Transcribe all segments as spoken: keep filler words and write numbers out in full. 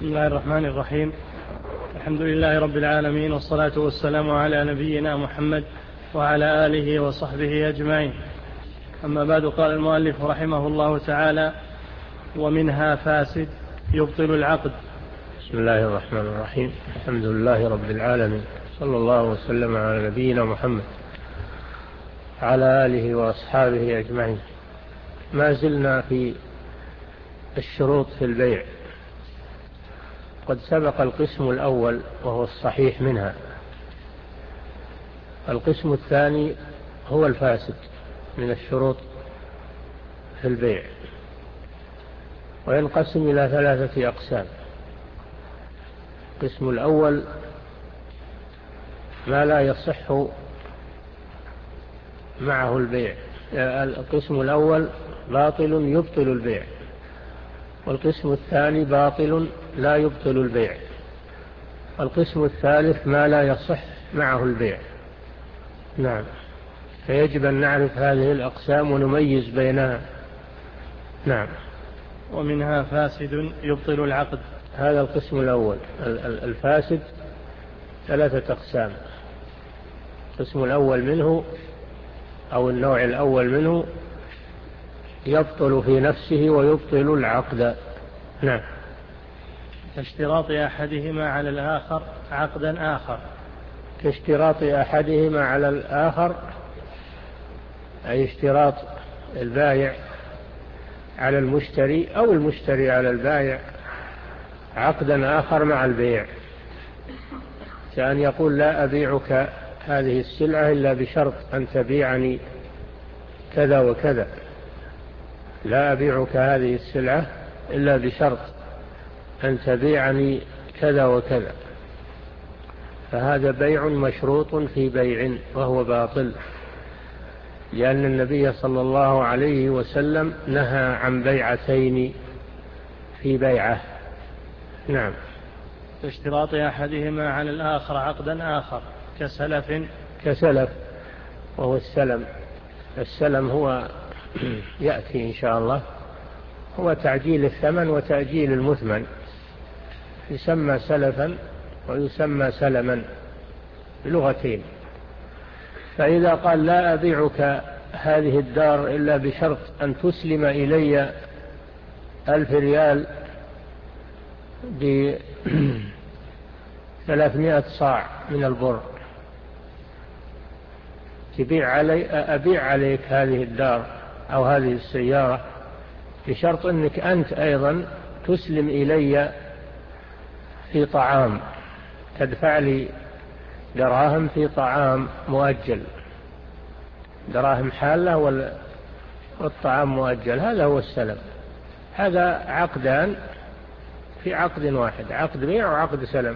بسم الله الرحمن الرحيم. الحمد لله رب العالمين، والصلاة والسلام على نبينا محمد وعلى آله وصحبه أجمعين. أما بعد، قال المؤلف رحمه الله تعالى: ومنها فاسد يبطل العقد. بسم الله الرحمن الرحيم. الحمد لله رب العالمين، صلى الله وسلم على نبينا محمد على آله وأصحابه أجمعين. ما زلنا في الشروط في البيع. قد سبق القسم الأول وهو الصحيح منها. القسم الثاني هو الفاسد من الشروط في البيع، وينقسم إلى ثلاثة أقسام. القسم الأول ما لا يصح معه البيع. القسم الأول باطل يبطل البيع، والقسم الثاني باطل لا يبطل البيع، القسم الثالث ما لا يصح معه البيع. نعم، فيجب أن نعرف هذه الأقسام ونميز بينها. نعم. ومنها فاسد يبطل العقد. هذا القسم الأول. الفاسد ثلاثة أقسام. القسم الأول منه أو النوع الأول منه يبطل في نفسه ويبطل العقد. نعم. كاشتراط أحدهما على الآخر عقدا آخر. كاشتراط أحدهما على الآخر، أي اشتراط البائع على المشتري أو المشتري على البائع عقدا آخر مع البيع، كأن يقول: لا أبيعك هذه السلعة إلا بشرط أن تبيعني كذا وكذا. لا أبيعك هذه السلعة إلا بشرط أن تبيعني كذا وكذا. فهذا بيع مشروط في بيع وهو باطل، لأن النبي صلى الله عليه وسلم نهى عن بيعتين في بيعة. نعم. اشتراط أحدهما على الآخر عقدا آخر كسلف. كسلف وهو السلم. السلم هو يأتي إن شاء الله، هو تعجيل الثمن وتأجيل المثمن، يسمى سلفا ويسمى سلما بلغتين. فإذا قال: لا أبيعك هذه الدار إلا بشرط أن تسلم إلي ألف ريال بثلاثمائة صاع من البر، تبيع علي أبيع عليك هذه الدار أو هذه السيارة بشرط أنك أنت أيضا تسلم إلي في طعام، تدفع لي دراهم في طعام مؤجل، دراهم حالة والطعام مؤجل. هذا هو السلم. هذا عقدان في عقد واحد، عقد بيع وعقد سلم.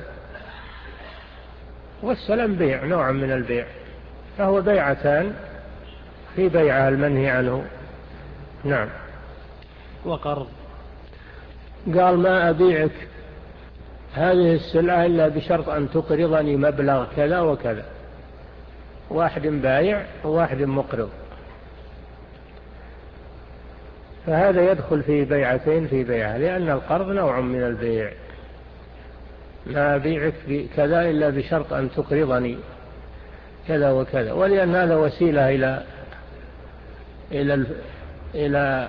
والسلم بيع، نوع من البيع، فهو بيعتان في بيعة المنهي عنه. نعم. وقرض. قال: ما أبيعك هذه السلعة إلا بشرط أن تقرضني مبلغ كذا وكذا. واحد بايع وواحد مقرض، فهذا يدخل في بيعتين في بيعة، لأن القرض نوع من البيع. ما أبيعك كذا إلا بشرط أن تقرضني كذا وكذا، ولأن هذا وسيلة إلى إلى إلى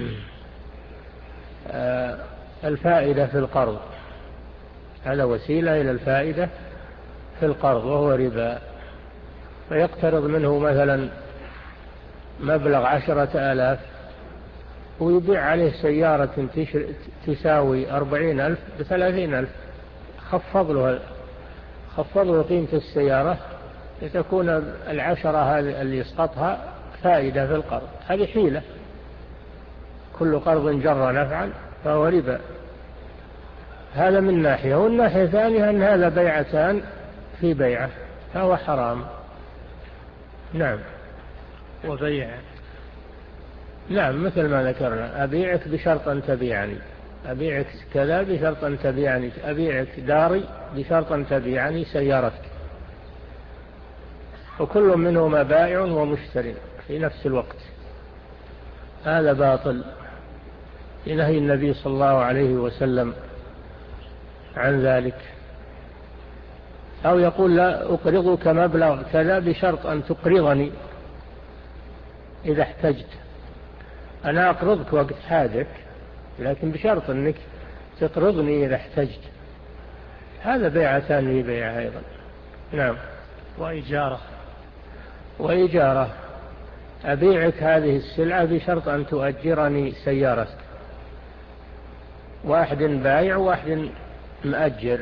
الفائدة في القرض. هذا وسيلة إلى الفائدة في القرض وهو ربا. فيقترض منه مثلا مبلغ عشرة آلاف ويبيع عليه سيارة تساوي أربعين ألف بثلاثين ألف، خفض له خفض له قيمة السيارة لتكون العشرة هذه اللي يسقطها فائدة في القرض. هذه حيلة. كل قرض جر نفعا فهو ربا. هذا من ناحية. والناحية الثانية أن هذا بيعتان في بيعة، فهو حرام. نعم. وبيع. نعم، مثل ما ذكرنا: أبيعك بشرط أن تبيعني، أبيعك كذا بشرط أن تبيعني، أبيعك داري بشرط أن تبيعني سيارتك. وكل منهما بائع ومشتري في نفس الوقت. هذا باطل لنهي النبي صلى الله عليه وسلم عن ذلك، أو يقول لا أقرضك مبلغ كذا بشرط أن تقرضني إذا احتجت. أنا أقرضك وقت حاجك لكن بشرط أنك تقرضني إذا احتجت. هذا بيعتان في بيع أيضا. نعم. وإجارة. وإجارة، أبيعك هذه السلعة بشرط أن تؤجرني سيارتك. واحد بايع وواحد مأجر،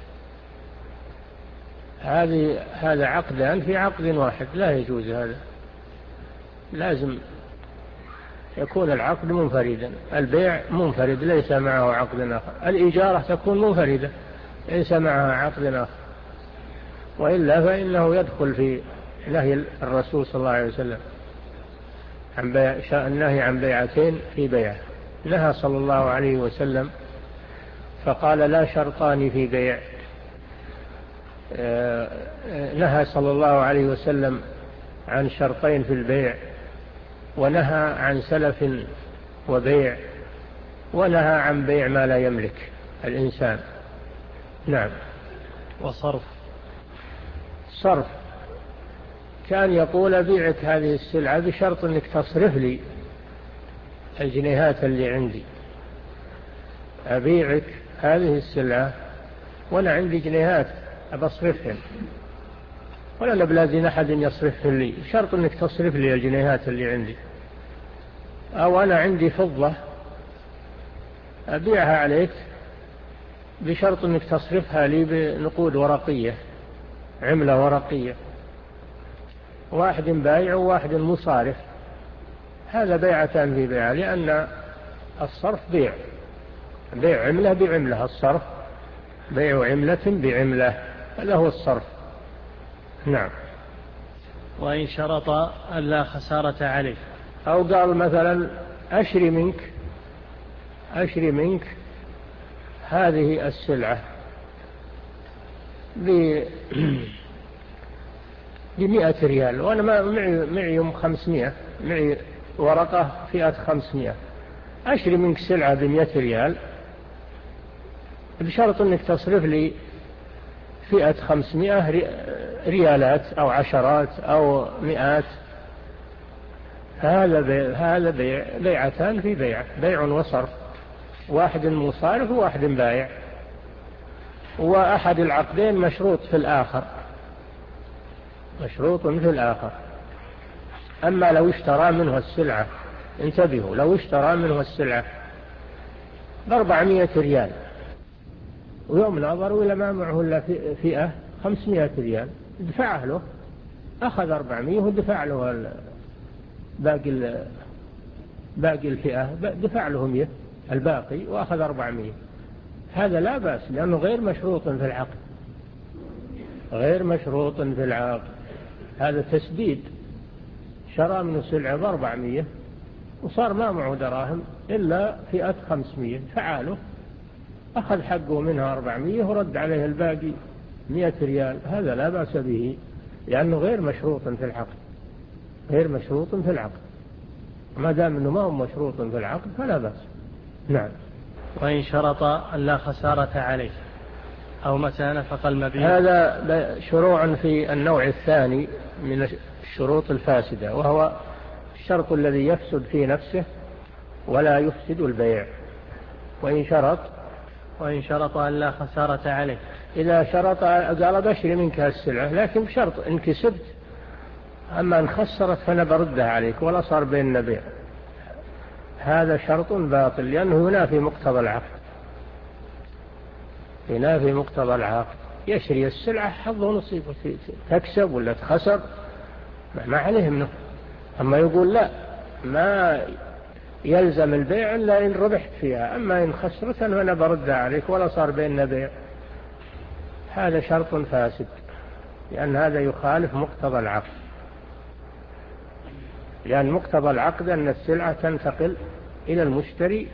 هذه هذا عقدان في عقد واحد، لا يجوز هذا، لازم يكون العقد منفردا. البيع منفرد ليس معه عقد آخر، الإجارة تكون منفردة ليس معها عقد آخر، وإلا فإنه يدخل في نهي الرسول صلى الله عليه وسلم عن بيع، النهي عن بيعتين في بيع. نهى صلى الله عليه وسلم فقال لا شرطان في بيع. نهى صلى الله عليه وسلم عن شرطين في البيع، ونهى عن سلف وبيع، ونهى عن بيع ما لا يملك الإنسان. نعم. وصرف. صرف، كان يقول أبيعك هذه السلعة بشرط أنك تصرف لي الجنيهات اللي عندي. أبيعك هذه السلعة وأنا عندي جنيهات أبصرفهن، ولا بلازم أحد يصرفهن لي، شرط أنك تصرف لي الجنيهات اللي عندي. أو أنا عندي فضة أبيعها عليك بشرط أنك تصرفها لي بنقود ورقية، عملة ورقية. واحد بايع وواحد مصارف، هذا بيعتان في بيع، لأن الصرف بيع، بيع عملة بعملة، الصرف بيع عملة بعملة، هذا هو الصرف. نعم. وإن شرط ألا خسارة عليه، أو قال مثلا أشري منك أشري منك هذه السلعة بمئة ريال، وأنا ما معي معي يوم خمسمائة، معي ورقة فئة خمسمائة، أشري منك سلعة بمئة ريال بشرط أنك تصرف لي فئة خمسمائة ريالات أو عشرات أو مئات. هذا بيع، هذا بيع بيعتان في بيع، بيع وصرف، واحد مصارف وواحد بايع، وأحد العقدين مشروط في الآخر، مشروط في الآخر. أما لو اشترى منه السلعة، انتبهوا، لو اشترى منه السلعة بأربعمائة ريال ويوم نظروا إلى ما معه إلا فئة خمسمائة ريال، دفعه له، أخذ أربعمائة ودفع له باقي باقي الفئة، دفع له مئة الباقي وأخذ أربعمائة. هذا لا بأس، لأنه غير مشروط في العقد، غير مشروط في العقد، هذا تسديد. شرى منه سلعة بأربعمائة وصار ما معه دراهم إلا فئة خمسمائة، فعاله، أخذ حقه منها أربعمائة ورد عليه الباقي مئة ريال، هذا لا بأس به، لأنه غير مشروط في العقد، غير مشروط في العقد. ما دام أنه ما هو مشروط في العقد فلا بأس. نعم. وإن شرط ألا خسارة عليه، أو متى نفق المبيع. هذا شروع في النوع الثاني من الشروط الفاسدة، وهو الشرط الذي يفسد في نفسه ولا يفسد البيع. وإن شرط وإن شرط ألا خسارة عليه، إذا شرط قال بشري منك السلعة لكن بشرط إن كسبت، أما إن خسرت فأنا بردها عليك ولا صار بيننا بيع، هذا شرط باطل، لأنه ينافي مقتضى العقد، ينافي مقتضى العقد. يشري السلعة حظه نصيبه، تكسب ولا تخسر ما عليه منه. أما يقول لا، ما يلزم البيع إلا إن ربحت فيها، أما إن خسرت فأنا بردها عليك ولا صار بيننا بيع، هذا شرط فاسد، لأن هذا يخالف مقتضى العقد، لأن مقتضى العقد أن السلعة تنتقل إلى المشتري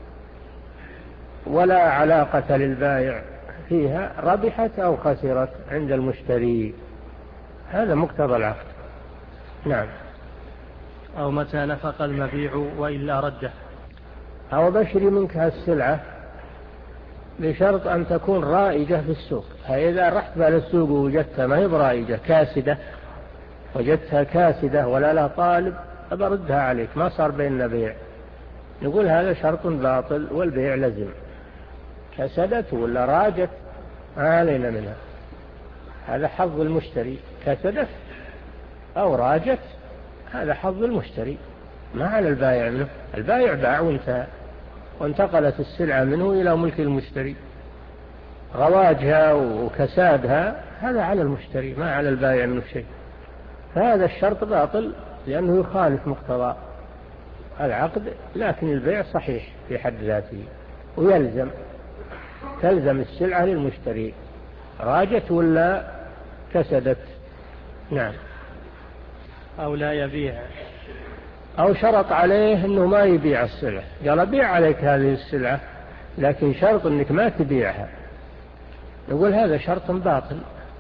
ولا علاقة للبائع فيها، ربحت أو خسرت عند المشتري، هذا مقتضى العقد. نعم. أو متى نفق المبيع وإلا رده، أو بشري منك هالسلعة بشرط أن تكون رائجة في السوق. فإذا رحت بها للسوق ووجدتها ما هي برائجة، كاسدة، وجدتها كاسدة ولا لا طالب، أبردها عليك، ما صار بيننا بيع. نقول هذا شرط باطل والبيع لزم. كسدت ولا راجت ما علينا منها، هذا حظ المشتري. كسدت أو راجت هذا حظ المشتري، ما على البائع منه. البائع باع وانتهى، وانتقلت السلعة منه إلى ملك المشتري. غواجها وكسادها هذا على المشتري، ما على البائع منه شيء. فهذا الشرط باطل لأنه يخالف مقتضى العقد، لكن البيع صحيح في حد ذاته، ويلزم تلزم السلعة للمشتري راجت ولا كسدت. نعم. أو لا يبيع، أو شرط عليه أنه ما يبيع السلعة، قال بيع عليك هذه السلعة لكن شرط أنك ما تبيعها. نقول هذا شرط باطل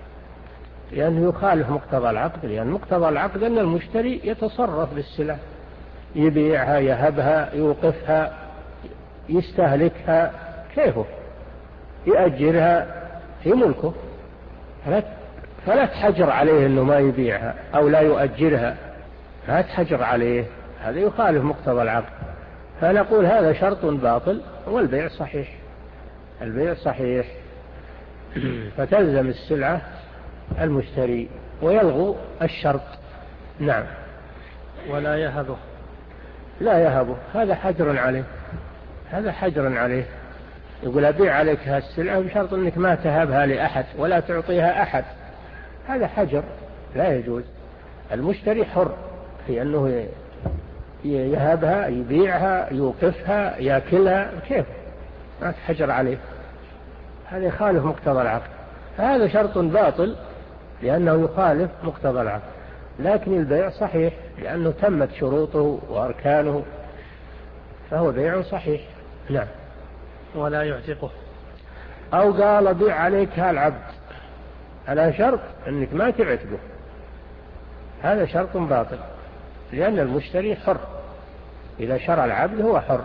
لأنه يخالف مقتضى العقد، لأن مقتضى العقد أن المشتري يتصرف بالسلعة، يبيعها، يهبها، يوقفها، يستهلكها كيفه، يأجرها في ملكه. فلا تحجر عليه أنه ما يبيعها أو لا يؤجرها، لا تحجر عليه، هذا يخالف مقتضى العقد. فنقول هذا شرط باطل والبيع صحيح، البيع صحيح. فتلزم السلعة المشتري ويلغو الشرط. نعم. ولا يهبه، لا يهبه، هذا حجر عليه، هذا حجر عليه. يقول أبيع عليك هالسلعة بشرط أنك ما تهبها لأحد ولا تعطيها أحد، هذا حجر لا يجوز. المشتري حر في أنه يهبها، يبيعها، يوقفها، يأكلها، كيف، ما تحجر عليه، هذا يخالف مقتضى العقد. هذا شرط باطل لأنه يخالف مقتضى العقد، لكن البيع صحيح لأنه تمت شروطه وأركانه، فهو بيع صحيح. نعم. ولا يعتقه، أو قال بيع عليك هالعبد على شرط أنك ما تعتقه، هذا شرط باطل لأن المشتري حر، إذا شرى العبد هو حر،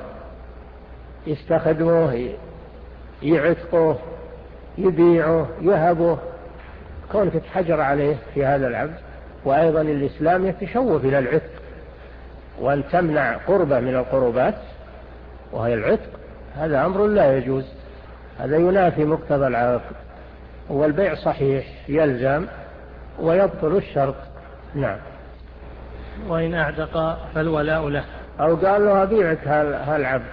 يستخدمه، يعتقه، يبيعه، يهبه. كونك تحجر عليه في هذا العبد. وأيضا الإسلام يتشوف إلى العتق، وأن تمنع قربة من القربات وهي العتق، هذا أمر لا يجوز، هذا ينافي مقتضى العقد. والبيع صحيح يلزم ويبطل الشرط. نعم. وإن أعتق فالولاء له، أو قال له أبيعك هالعبد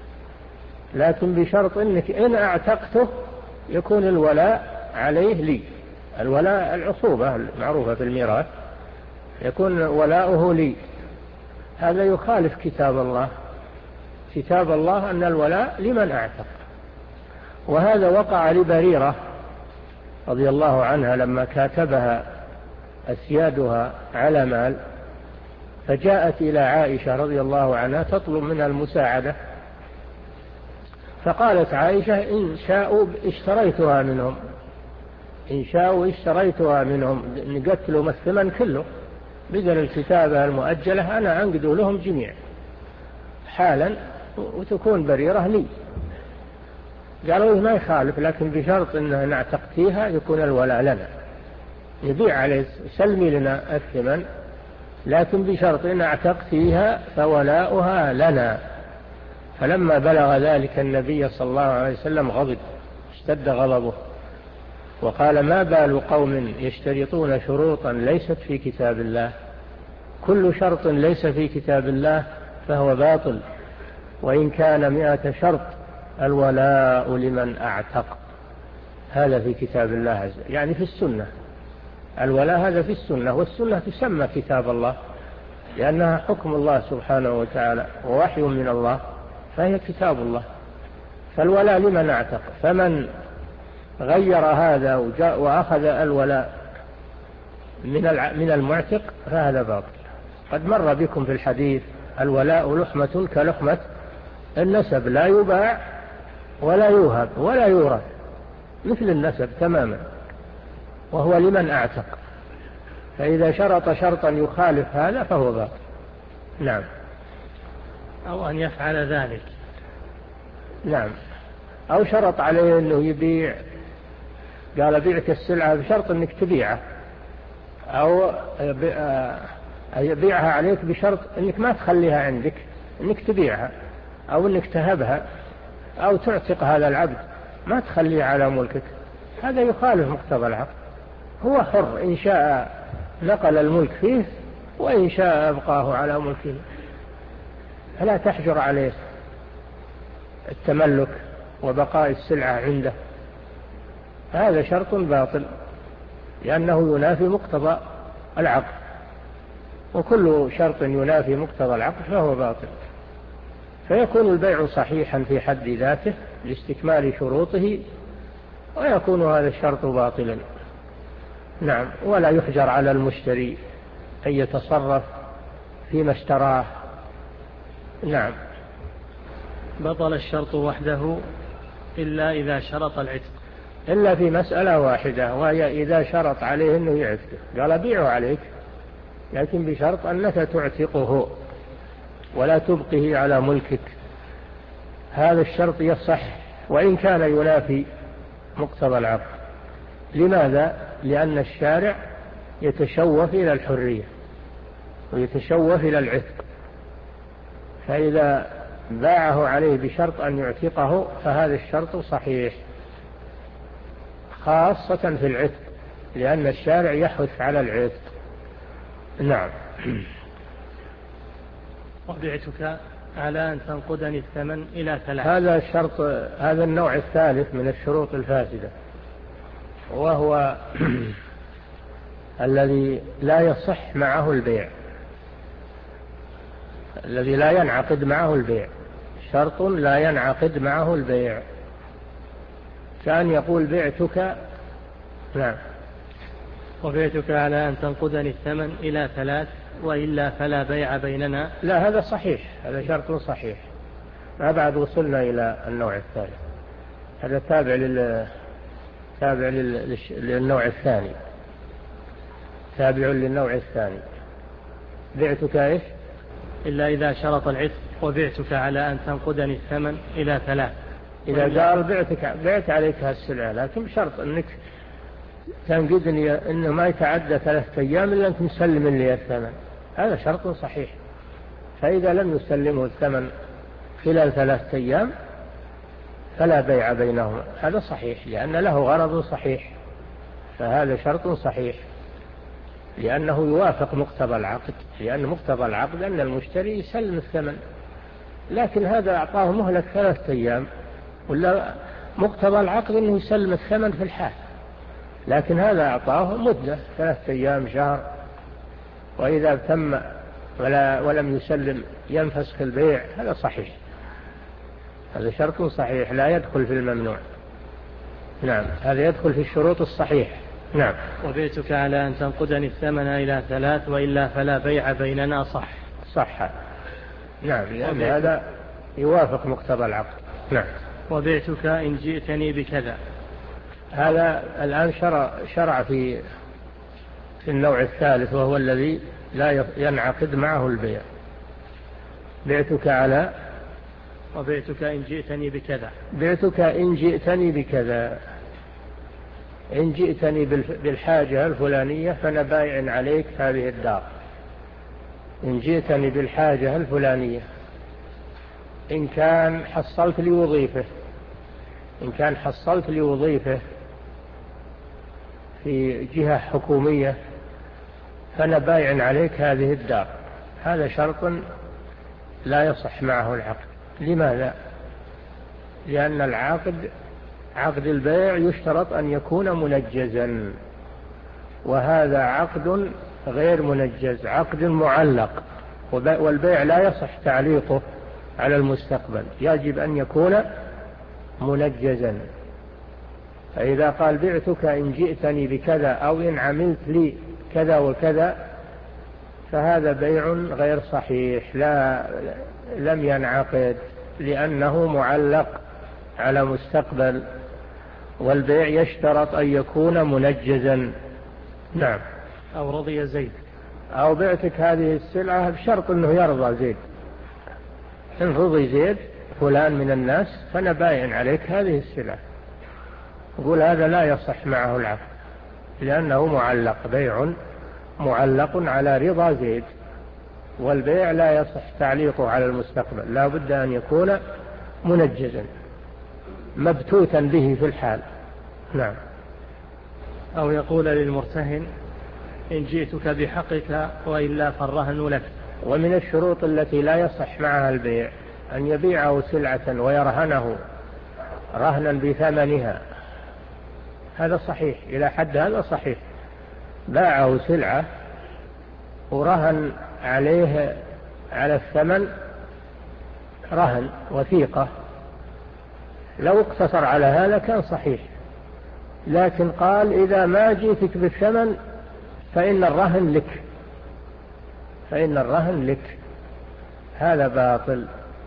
لكن بشرط أنك إن أعتقته يكون الولاء عليه لي. الولاء العصوبة المعروفة في الميراث، يكون ولاؤه لي. هذا يخالف كتاب الله. كتاب الله أن الولاء لمن أعتق. وهذا وقع لبريرة رضي الله عنها لما كاتبها أسيادها على مال، فجاءت إلى عائشة رضي الله عنها تطلب منها المساعدة، فقالت عائشة إن شاءوا اشتريتها منهم، إن شاءوا اشتريتها منهم، نقتلوا الثمن كله بدل الكتابة المؤجلة، أنا أنقد لهم جميع حالا وتكون بريرة لي. قالوا ما يخالف، لكن بشرط أنها نعتقتيها يكون الولاء لنا، نبيع عليه، سلمي لنا الثمن، لكن بشرط أن اعتقتيها فولاؤها لنا. فلما بلغ ذلك النبي صلى الله عليه وسلم غضب، اشتد غضبه، وقال ما بال قوم يشترطون شروطا ليست في كتاب الله، كل شرط ليس في كتاب الله فهو باطل، وإن كان مئة شرط الولاء لمن أعتق. هذا في كتاب الله عز وجل، يعني في السنة، الولاء هذا في السنة، والسنة تسمى كتاب الله لأنها حكم الله سبحانه وتعالى ووحي من الله، فهي كتاب الله. فالولاء لمن اعتق، فمن غير هذا وجاء وأخذ الولاء من من المعتق فهذا باطل. قد مر بكم في الحديث الولاء لحمة كلحمة النسب، لا يباع ولا يوهب ولا يورث، مثل النسب تماما، وهو لمن اعتق. فإذا شرط شرطا يخالف هذا فهو باطل. نعم. أو أن يفعل ذلك. نعم. أو شرط عليه أنه يبيع، قال بيعك السلعة بشرط أنك تبيعها، أو يبيعها عليك بشرط أنك ما تخليها عندك، أنك تبيعها أو أنك تهبها أو تعتق هذا العبد ما تخليه على ملكك، هذا يخالف مقتضى العقد. هو حر إن شاء نقل الملك فيه وإن شاء أبقاه على ملكه، فلا تحجر عليه التملك وبقاء السلعة عنده، هذا شرط باطل لأنه ينافي مقتضى العقد، وكل شرط ينافي مقتضى العقد فهو باطل، فيكون البيع صحيحا في حد ذاته لاستكمال شروطه، ويكون هذا الشرط باطلا. نعم. ولا يحجر على المشتري أن يتصرف فيما اشتراه. نعم. بطل الشرط وحده إلا إذا شرط العتق، إلا في مسألة واحدة، وهي إذا شرط عليه أنه يعتقه، قال بيعه عليك لكن بشرط أنك تعتقه ولا تبقه على ملكك، هذا الشرط يصح وإن كان ينافي مقتضى العقد. لماذا؟ لأن الشارع يتشوف إلى الحرية ويتشوف إلى العتق، فإذا باعه عليه بشرط أن يعتقه فهذا الشرط صحيح، خاصة في العتق لأن الشارع يحث على العتق. نعم. وبعتك على أن تنقدني الثمن إلى ثلاث، هذا الشرط، هذا النوع الثالث من الشروط الفاسدة، وهو الذي لا يصح معه البيع، الذي لا ينعقد معه البيع، شرط لا ينعقد معه البيع، كان يقول بعتك. نعم. وبعتك على أن تنقدني الثمن إلى ثلاث وإلا فلا بيع بيننا. لا، هذا صحيح، هذا شرط صحيح، ما بعد وصلنا إلى النوع الثالث، هذا تابع لل تابع لل... للنوع الثاني، تابع للنوع الثاني. بعتك إيش؟ إلا إذا شرط العتق وبعتك على أن تنقدني الثمن إلى ثلاث. إذا قال بعتك بعت عليك هالسلعة لكن بشرط أنك تنقدني أنه ما يتعدى ثلاثة أيام إلا أنك مسلم لي الثمن، هذا شرط صحيح. فإذا لم يسلمه الثمن خلال ثلاثة أيام فلا بيع بينهما، هذا صحيح لأن له غرض صحيح، فهذا شرط صحيح لأنه يوافق مقتضى العقد، لأن مقتضى العقد أن المشتري يسلم الثمن، لكن هذا أعطاه مهلة ثلاثة أيام، ولا مقتضى العقد أنه يسلم الثمن في الحال، لكن هذا أعطاه مدة ثلاثة أيام شهر، وإذا تم ولا ولم يسلم ينفسخ البيع، هذا صحيح، هذا شرط صحيح لا يدخل في الممنوع. نعم، هذا يدخل في الشروط الصحيح. نعم. وبيتك على أن تنقدني الثمن إلى ثلاث وإلا فلا بيع بيننا، صح صح. نعم، لأن هذا يوافق مقتضى العقد. نعم. وبيتك إن جئتني بكذا، هذا الآن شرع, شرع في في النوع الثالث، وهو الذي لا ينعقد معه البيع. بعتك على وبيتك إن جئتني بكذا، بعتك إن جئتني بكذا، إن جئتني بالحاجة الفلانية فأنا بايع عليك هذه الدار. إن جئتني بالحاجة الفلانية، إن كان حصلت لي وظيفة إن كان حصلت لي وظيفة في جهة حكومية فأنا بايع عليك هذه الدار، هذا شرط لا يصح معه العقد. لماذا؟ لأن العقد عقد البيع يشترط أن يكون منجزا، وهذا عقد غير منجز، عقد معلق، والبيع لا يصح تعليقه على المستقبل، يجب أن يكون منجزا. فإذا قال بعتك إن جئتني بكذا أو إن عملت لي كذا وكذا فهذا بيع غير صحيح، لا لم ينعقد لأنه معلق على مستقبل، والبيع يشترط أن يكون منجزا. نعم. أو رضي زيد، أو بعتك هذه السلعة بشرط أنه يرضى زيد، إن رضي زيد فلان من الناس فأنا باين عليك هذه السلعة، يقول هذا لا يصح معه العقد لأنه معلق، بيع معلق على رضا زيد، والبيع لا يصح تعليقه على المستقبل، لا بد أن يكون منجزا مبتوتا به في الحال. نعم. أو يقول للمرتهن إن جئتك بحقك وإلا فالرهن لك. ومن الشروط التي لا يصح معها البيع أن يبيعه سلعة ويرهنه رهنا بثمنها، هذا صحيح، إلى حد هذا صحيح. باعه سلعة ورهن عليه على الثمن رهن وثيقة، لو اقتصر على هذا كان صحيح، لكن قال إذا ما جئتك بالثمن فإن الرهن لك، فإن الرهن لك، هذا باطل،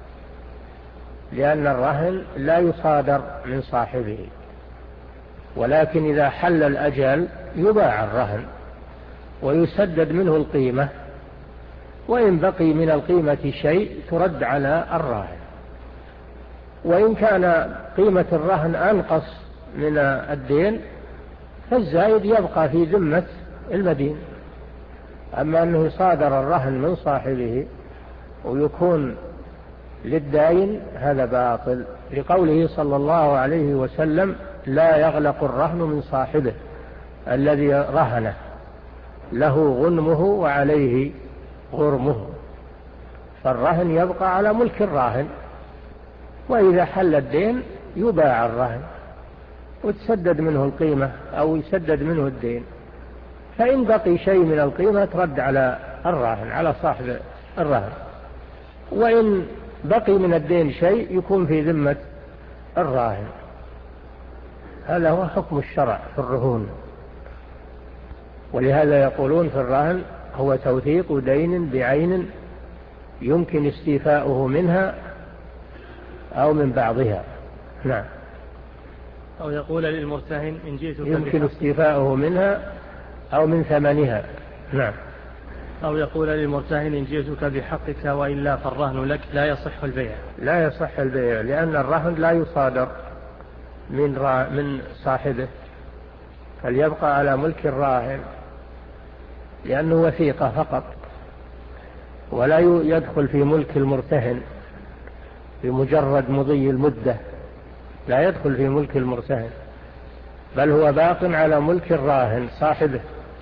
لأن الرهن لا يصادر من صاحبه، ولكن إذا حل الأجل يباع الرهن ويسدد منه القيمة، وإن بقي من القيمة شيء ترد على الراهن، وإن كان قيمة الرهن أنقص من الدين فالزايد يبقى في ذمة المدين. أما أنه يصادر الرهن من صاحبه ويكون للداين هذا باطل، لقوله صلى الله عليه وسلم لا يغلق الرهن من صاحبه الذي رهنه، له غنمه وعليه غرمه، فالرهن يبقى على ملك الراهن، وإذا حل الدين يباع الرهن وتسدد منه القيمة أو يسدد منه الدين، فإن بقي شيء من القيمة ترد على الراهن، على صاحب الرهن، وإن بقي من الدين شيء يكون في ذمة الراهن. هذا هو حكم الشرع في الرهون، ولهذا يقولون في الرهن هو توثيق دين بعين يمكن استيفاؤه منها أو من بعضها. نعم. أو يقول للمرتهن إن جئتك يمكن استيفاؤه منها أو من ثمنها. نعم. أو يقول للمرتهن إن جئتك بحقك وإلا فالرهن لك، لا يصح البيع. لا يصح البيع لأن الرهن لا يصادر من را... من صاحبه، فليبقى على ملك الراهن لأنه وثيقة فقط، ولا يدخل في ملك المرتهن بمجرد مضي المدة، لا يدخل في ملك المرتهن، بل هو باق على ملك الراهن صاحبه،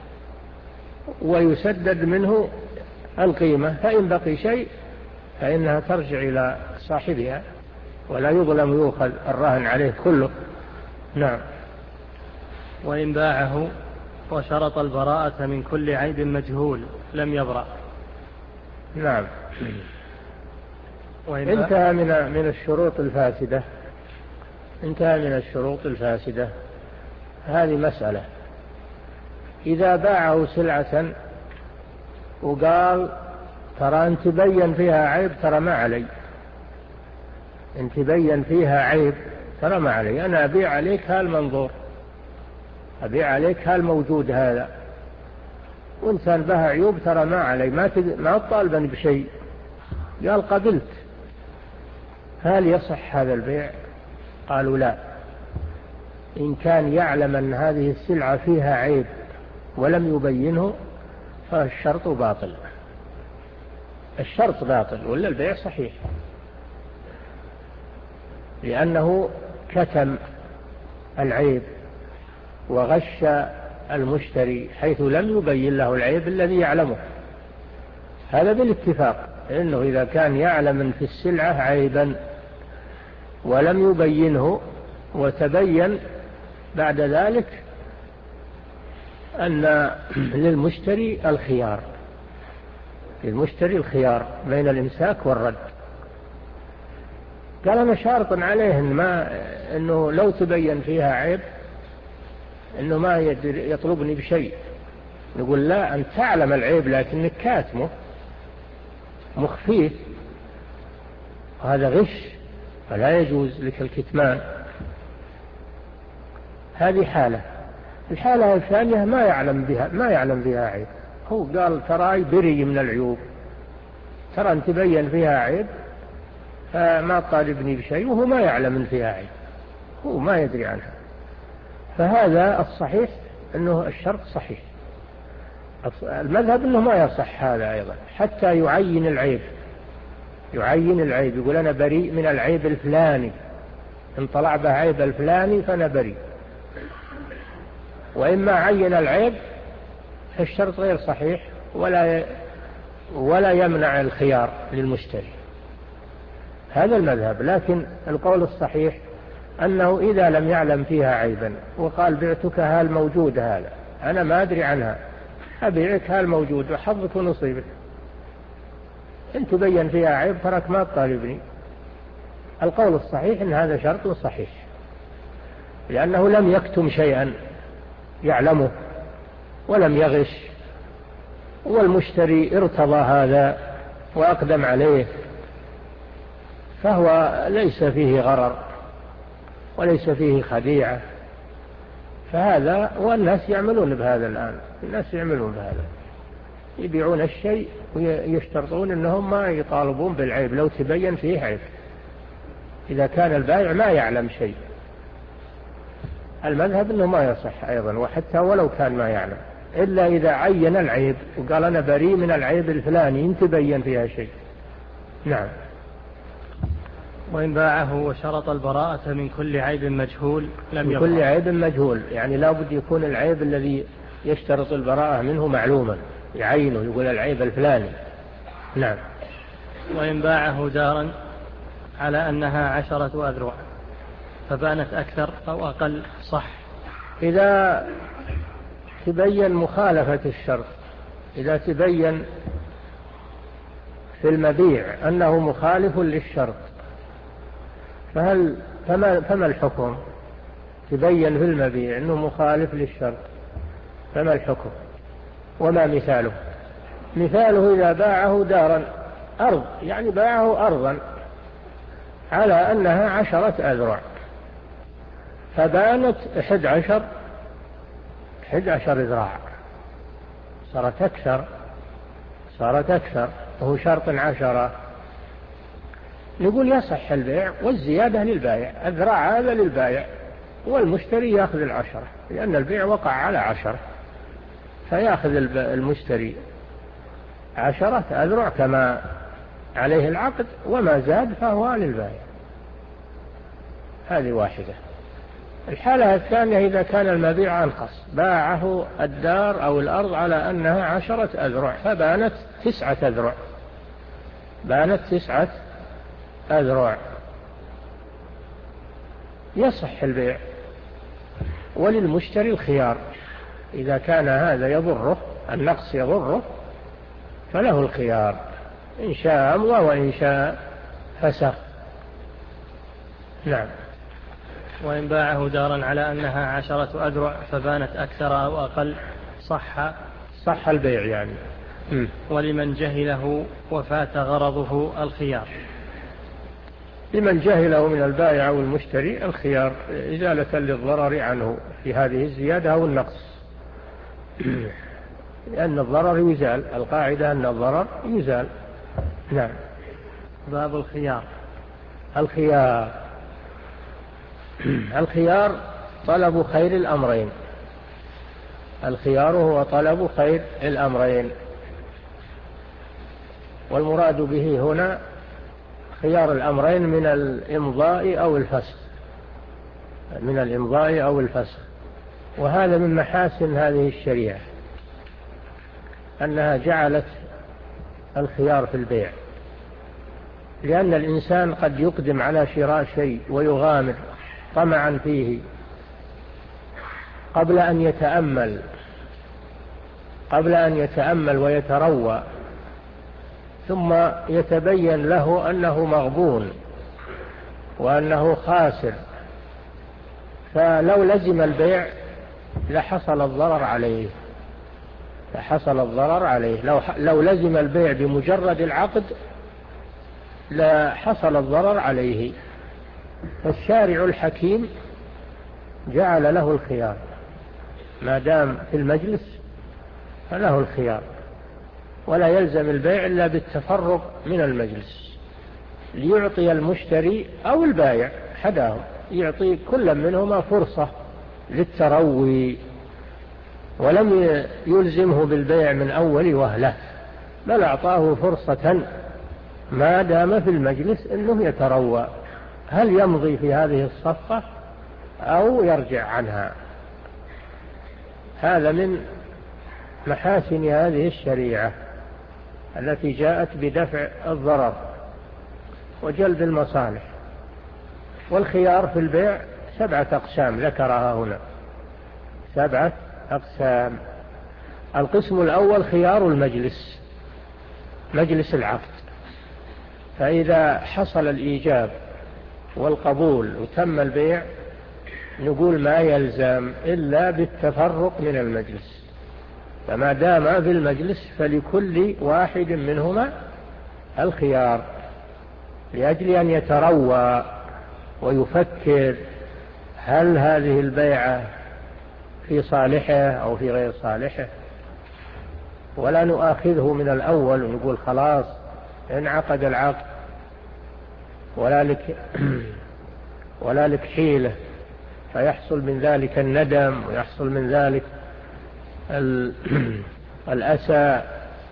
ويسدد منه القيمة، فإن بقي شيء فإنها ترجع إلى صاحبها، ولا يظلم يؤخذ الرهن عليه كله. نعم. وإن باعه وشرط البراءة من كل عيب مجهول لم يبرأ. نعم. انتهى من من الشروط الفاسدة، انتهى من الشروط الفاسدة هذه مسألة. إذا باعه سلعة وقال ترى أن تبين فيها عيب ترى ما علي، أن تبين فيها عيب ترى ما علي، أنا أبيع عليك هالمنظور، أبيع عليك هالموجود هذا، وإنسان بها عيوب ترى ما علي، ما ما طالبا بشيء، قال قبلت، هل يصح هذا البيع؟ قالوا لا، إن كان يعلم أن هذه السلعة فيها عيب ولم يبينه فالشرط باطل، الشرط باطل، ولا البيع صحيح، لأنه كتم العيب وغش المشتري حيث لم يبين له العيب الذي يعلمه. هذا بالاتفاق، إنه إذا كان يعلم في السلعة عيبا ولم يبينه وتبين بعد ذلك أن للمشتري الخيار، للمشتري الخيار بين الإمساك والرد. قال أنا شارط عليه إن ما إنه لو تبين فيها عيب إنه ما يطلبني بشيء. نقول لا، أنت تعلم العيب لكنك كاتمه مخفيه، هذا غش، فلا يجوز لك الكتمان. هذه حالة. الحالة الثانية ما يعلم بها، ما يعلم بها عيب، هو قال تراي بري من العيوب، ترى أن تبين فيها عيب فما طالبني بشيء وهو ما يعلم إن فيها عيب، هو ما يدري عنها. فهذا الصحيح أنه الشرط صحيح. المذهب أنه ما يصح هذا أيضا حتى يعين العيب، يعين العيب، يقول أنا بريء من العيب الفلاني، إن طلع به عيب الفلاني فأنا بريء. وإما عين العيب فالشرط غير صحيح ولا ولا يمنع الخيار للمشتري. هذا المذهب. لكن القول الصحيح أنه إذا لم يعلم فيها عيبا وقال بعتك هالموجود هذا، أنا ما أدري عنها، أبيعك هالموجود وحظك ونصيبك، إن تبين فيها عيب فرك ما تطالبني. القول الصحيح أن هذا شرط صحيح، لأنه لم يكتم شيئا يعلمه ولم يغش، والمشتري ارتضى هذا وأقدم عليه، فهو ليس فيه غرر وليس فيه خديعة. فهذا، والناس يعملون بهذا الآن، الناس يعملون بهذا، يبيعون الشيء ويشترطون أنهم ما يطالبون بالعيب لو تبين فيه عيب، إذا كان البائع ما يعلم شيء. المذهب أنه ما يصح أيضا، وحتى ولو كان ما يعلم، إلا إذا عين العيب وقال أنا بريء من العيب الفلاني إن تبين فيها شيء. نعم. وإن باعه وشرط البراءة من كل عيب مجهول لم يبرأ. من كل عيب مجهول، يعني لا بد يكون العيب الذي يشترط البراءة منه معلوما، يعينه، يقول العيب الفلاني. نعم. وإن باعه دارا على أنها عشرة أذرع فبانت أكثر أو أقل صح. إذا تبين مخالفة الشرط، إذا تبين في المبيع أنه مخالف للشرط، فهل فما, فما الحكم؟ تبين في المبيع أنه مخالف للشرط، فما الحكم؟ وما مثاله؟ مثاله إذا باعه دارا، أرض، يعني باعه أرضا على أنها عشرة أذرع فبانت أحد عشر أحد عشر ذراع، صارت أكثر صارت أكثر وهو شرط عشرة، نقول يصح البيع والزيادة للبائع، الذراع هذا للبائع والمشتري يأخذ العشرة، لأن البيع وقع على عشرة، فيأخذ المشتري عشرة أذرع كما عليه العقد، وما زاد فهو للبائع. هذه واحدة. الحالة الثانية إذا كان المبيع أنقص، باعه الدار أو الأرض على أنها عشرة أذرع فبانت تسعة أذرع، بانت تسعة أذرع، يصح البيع وللمشتري الخيار، إذا كان هذا يضره، النقص يضره، فله الخيار، إن شاء أمضى وإن شاء فسخ. نعم. وإن باعه دارا على أنها عشرة أذرع فبانت أكثر أو أقل صح صح البيع يعني. م. ولمن جهله وفات غرضه الخيار. لمن جهله من البائع أو المشتري الخيار، إزالة للضرر عنه في هذه الزيادة أو النقص، لأن الضرر يزال، القاعدة أن الضرر يزال. نعم. باب الخيار. الخيار الخيار طلب خير الأمرين، الخيار هو طلب خير الأمرين، والمراد به هنا خيار الأمرين من الإمضاء أو الفسخ، من الإمضاء أو الفسخ. وهذا من محاسن هذه الشريعة أنها جعلت الخيار في البيع، لأن الإنسان قد يقدم على شراء شيء ويغامر طمعا فيه قبل أن يتأمل قبل أن يتأمل ويتروى، ثم يتبين له أنه مغبون وأنه خاسر، فلو لزم البيع لحصل الضرر عليه لحصل الضرر عليه لو, لو لزم البيع بمجرد العقد لحصل الضرر عليه. فالشارع الحكيم جعل له الخيار، ما دام في المجلس فله الخيار، ولا يلزم البيع إلا بالتفرغ من المجلس. ليعطي المشتري أو البائع حداهم، يعطي كل منهما فرصة للتروي، ولم يلزمه بالبيع من أول وهلة، بل أعطاه فرصة ما دام في المجلس أنه يتروى هل يمضي في هذه الصفقة أو يرجع عنها. هذا من محاسن هذه الشريعة التي جاءت بدفع الضرر وجلب المصالح. والخيار في البيع سبعة أقسام ذكرها هنا، سبعة أقسام. القسم الأول خيار المجلس، مجلس العقد، فإذا حصل الإيجاب والقبول وتم البيع نقول ما يلزم إلا بالتفرق من المجلس، فما دام في المجلس فلكل واحد منهما الخيار لأجل أن يتروى ويفكر هل هذه البيعة في صالحه أو في غير صالحه، ولا نؤاخذه من الأول ونقول خلاص انعقد العقد ولا لك ولا لك حيلة، فيحصل من ذلك الندم ويحصل من ذلك الأسى.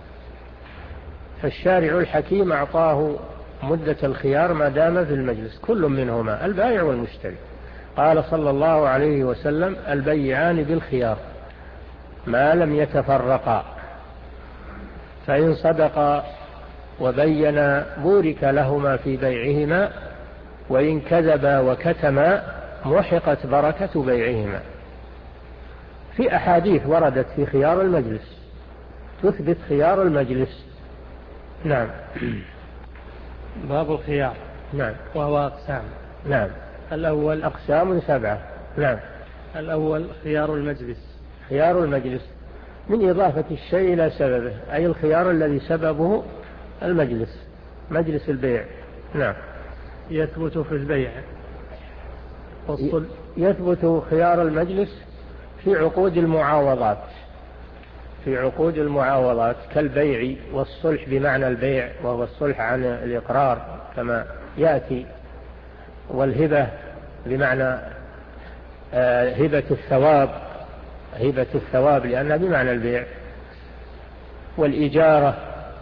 فالشارع الحكيم أعطاه مدة الخيار ما دام في المجلس كل منهما البائع والمشتري. قال صلى الله عليه وسلم البيعان بالخيار ما لم يتفرقا، فإن صدقا وبينا بورك لهما في بيعهما، وإن كذبا وكتما محقت بركة بيعهما. في أحاديث وردت في خيار المجلس تثبت خيار المجلس. نعم. باب الخيار. نعم. وهو أقسام. نعم. الأول أقسام سبعة. نعم. الأول خيار المجلس. خيار المجلس من إضافة الشيء إلى سببه، أي الخيار الذي سببه المجلس، مجلس البيع. نعم. يثبت في البيع والصلح. يثبت خيار المجلس في عقود المعاوضات، في عقود المعاوضات كالبيع والصلح بمعنى البيع وهو الصلح عن الإقرار كما يأتي، والهبة بمعنى هبة الثواب، هبة الثواب لأنها بمعنى البيع، والإجارة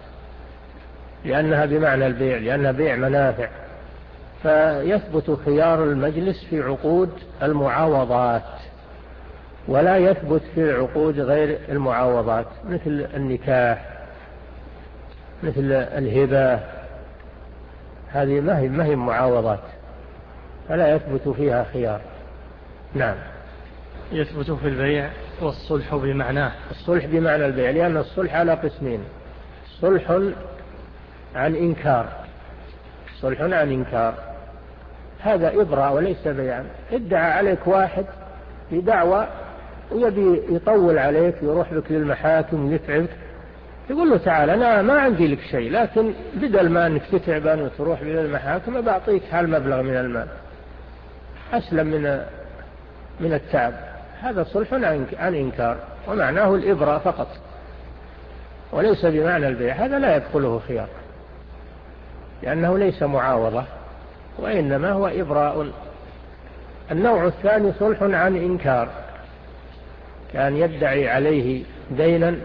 لأنها بمعنى البيع لأنها بيع منافع. فيثبت خيار المجلس في عقود المعاوضات، ولا يثبت في عقود غير المعاوضات مثل النكاح، مثل الهبة، هذه ما هي معاوضات فلا يثبت فيها خيار. نعم. يثبت في البيع والصلح بمعناه. الصلح بمعنى البيع لأن الصلح على قسمين، صلح عن إنكار، صلح عن إنكار هذا إبراء وليس بيعا. ادعى عليك واحد بدعوى ويبي يطول عليك يروح بك للمحاكم ويتعبك، يقول له تعال أنا ما عندي لك شيء، لكن بدل ما أنك تتعبان وتروح إلى المحاكم بعطيك هالمبلغ من المال أسلم من من التعب. هذا صلح عن إنكار ومعناه الإبراء فقط وليس بمعنى البيع، هذا لا يدخله خيار لأنه ليس معاوضة وإنما هو إبراء. النوع الثاني صلح عن إنكار، كان يدعي عليه دينا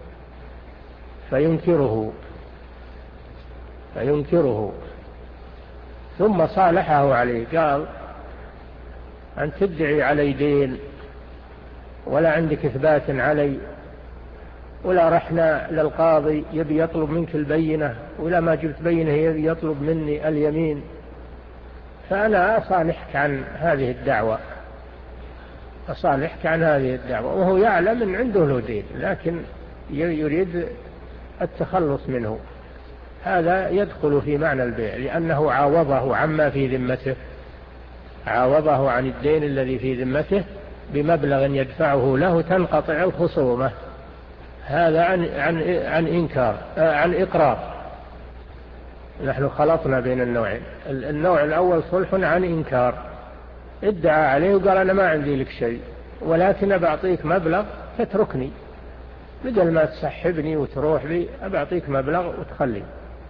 فينكره فينكره ثم صالحه عليه، قال أنت تدعي علي دين ولا عندك إثبات علي، ولا رحنا للقاضي يبي يطلب منك البينة، ولا ما جبت بينة يبي يطلب مني اليمين، فأنا أصالحك عن هذه الدعوة، أصالحك عن هذه الدعوة، وهو يعلم أن عنده له دين لكن يريد التخلص منه. هذا يدخل في معنى البيع لأنه عاوضه عما في ذمته، عاوضه عن الدين الذي في ذمته بمبلغ يدفعه له تنقطع الخصومة. هذا عن عن عن إنكار عن إقرار. نحن خلطنا بين النوعين. النوع الأول صلح عن إنكار، ادعى عليه وقال أنا ما عندي لك شيء ولكن بعطيك مبلغ تتركني، بدل ما تسحبني وتروح لي أبعطيك مبلغ وتخلي.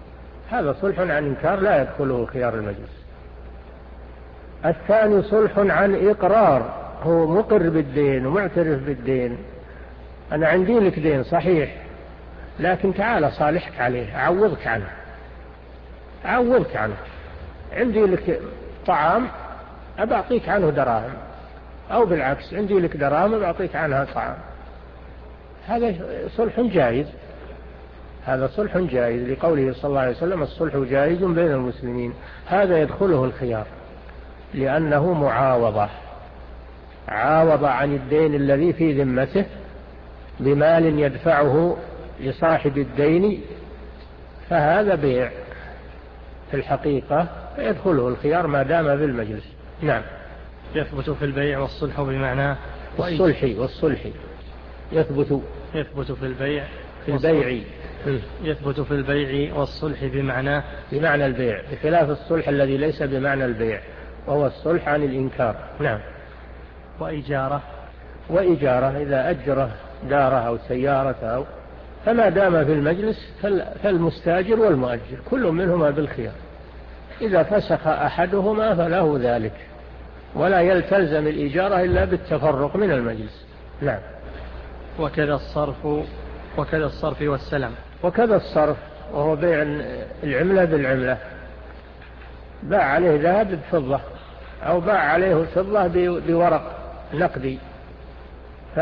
هذا صلح عن إنكار لا يدخله خيار المجلس. الثاني صلح عن إقرار، هو مقر بالدين ومعترف بالدين، أنا عندي لك دين صحيح لكن تعال صالحك عليه، أعوضك عنه أعوضك عنه عندي لك طعام أبعطيك عنه دراهم، أو بالعكس عندي لك دراهم أبعطيك عنها طعام. هذا صلح جائز، هذا صلح جائز لقوله صلى الله عليه وسلم الصلح جائز بين المسلمين. هذا يدخله الخيار لأنه معاوضة، عاوض عن الدين الذي في ذمته بمال يدفعه لصاحب الدين، فهذا بيع في الحقيقة، فيدخله الخيار ما دام بالمجلس. نعم. يثبت في البيع والصلح بمعناه والصلح والصلح يثبت يثبت في البيع في البيع يثبت في البيع والصلح بمعناه بمعنى البيع، بخلاف الصلح الذي ليس بمعنى البيع وهو الصلح عن الإنكار. نعم. وإجارة وإجارة إذا أجره داره أو سيارته أو فما دام في المجلس فالمستاجر والمؤجر كل منهما بالخيار، إذا فسخ أحدهما فله ذلك، ولا يلتزم الإجارة إلا بالتفرق من المجلس. نعم. وكذا الصرف وكذا الصرف والسلم وكذا الصرف وهو بيع العملة بالعملة، باع عليه ذهب بفضة أو باع عليه الفضة بورق نقدي، ف...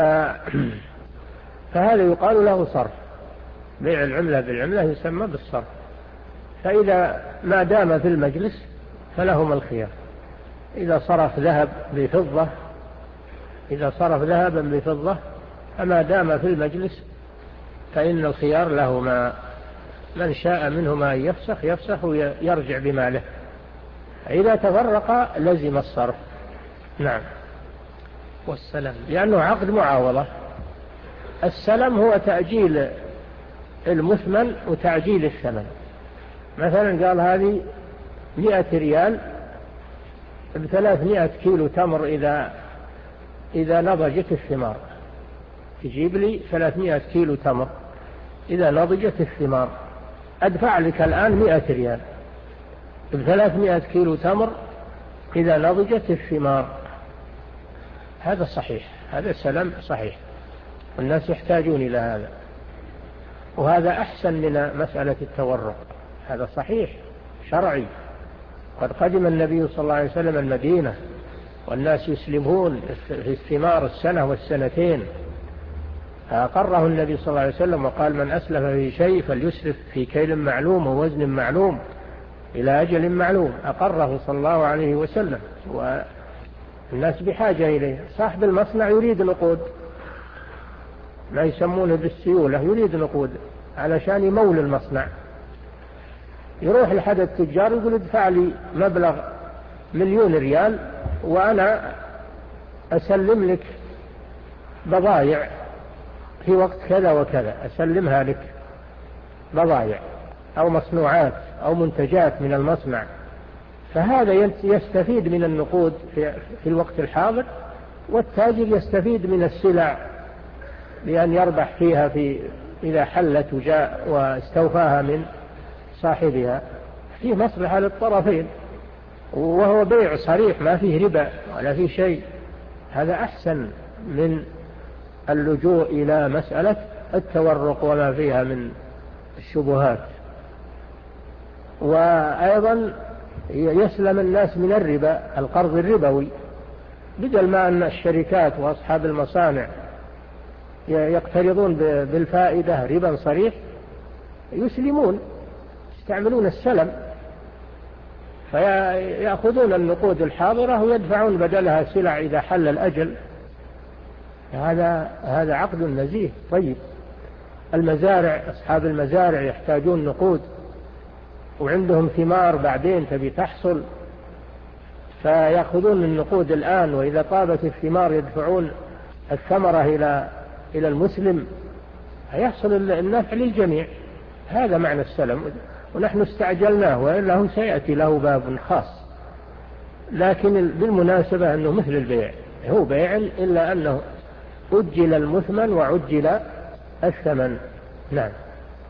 فهذا يقال له صرف، بيع العملة بالعملة يسمى بالصرف. فإذا ما دام في المجلس فلهما الخيار، إذا صرف ذهب بفضة إذا صرف ذهبا بفضة فما دام في المجلس فإن الخيار لهما، من شاء منهما أن يفسخ يفسخ ويرجع بماله، إذا تفرق لزم الصرف. نعم. والسلم لأنه عقد معاوضة. السلم هو تأجيل المثمن وتعجيل الثمن، مثلا قال هذه مئة ريال بثلاثمائة كيلو تمر إذا إذا نضجت الثمار، تجيب لي ثلاثمائة كيلو تمر إذا نضجت الثمار، أدفع لك الآن مئة ريال بثلاثمائة كيلو تمر إذا نضجت الثمار. هذا صحيح، هذا سلم صحيح، والناس يحتاجون إلى هذا، وهذا أحسن من مسألة التورق، هذا صحيح شرعي. قد قدم النبي صلى الله عليه وسلم المدينة والناس يسلمون في الثمار السنة والسنتين، فأقره النبي صلى الله عليه وسلم وقال من أسلف في شيء فليسلف في كيل معلوم ووزن معلوم إلى أجل معلوم، أقره صلى الله عليه وسلم، والناس بحاجة إليه. صاحب المصنع يريد نقود، ما يسمونه بالسيولة، يريد نقود علشان يمول المصنع، يروح لحد التجار يقول ادفع لي مبلغ مليون ريال وأنا أسلم لك بضائع في وقت كذا وكذا، أسلمها لك بضائع أو مصنوعات أو منتجات من المصنع، فهذا يستفيد من النقود في الوقت الحاضر، والتاجر يستفيد من السلع بأن يربح فيها في إذا حلت وجاء واستوفاها من صاحبها، فيه مصلحة للطرفين، وهو بيع صريح ما فيه ربا ولا فيه شيء. هذا أحسن من اللجوء إلى مسألة التورق وما فيها من الشبهات. وأيضا يسلم الناس من الربا، القرض الربوي، بدل ما أن الشركات وأصحاب المصانع يقترضون بالفائدة ربا صريح، يسلمون يستعملون السلم، فيأخذون النقود الحاضرة ويدفعون بدلها سلع إذا حل الأجل. هذا هذا عقد نزيه طيب. المزارع، أصحاب المزارع يحتاجون نقود وعندهم ثمار بعدين تبي تحصل، فيأخذون النقود الآن، وإذا طابت الثمار يدفعون الثمرة إلى إلى المسلم، هيحصل النفع للجميع. هذا معنى السلم، ونحن استعجلناه وإلا هو سيأتي له باب خاص. لكن بالمناسبة أنه مثل البيع، هو بيع إلا أنه أجل المثمن وعجل الثمن. نعم.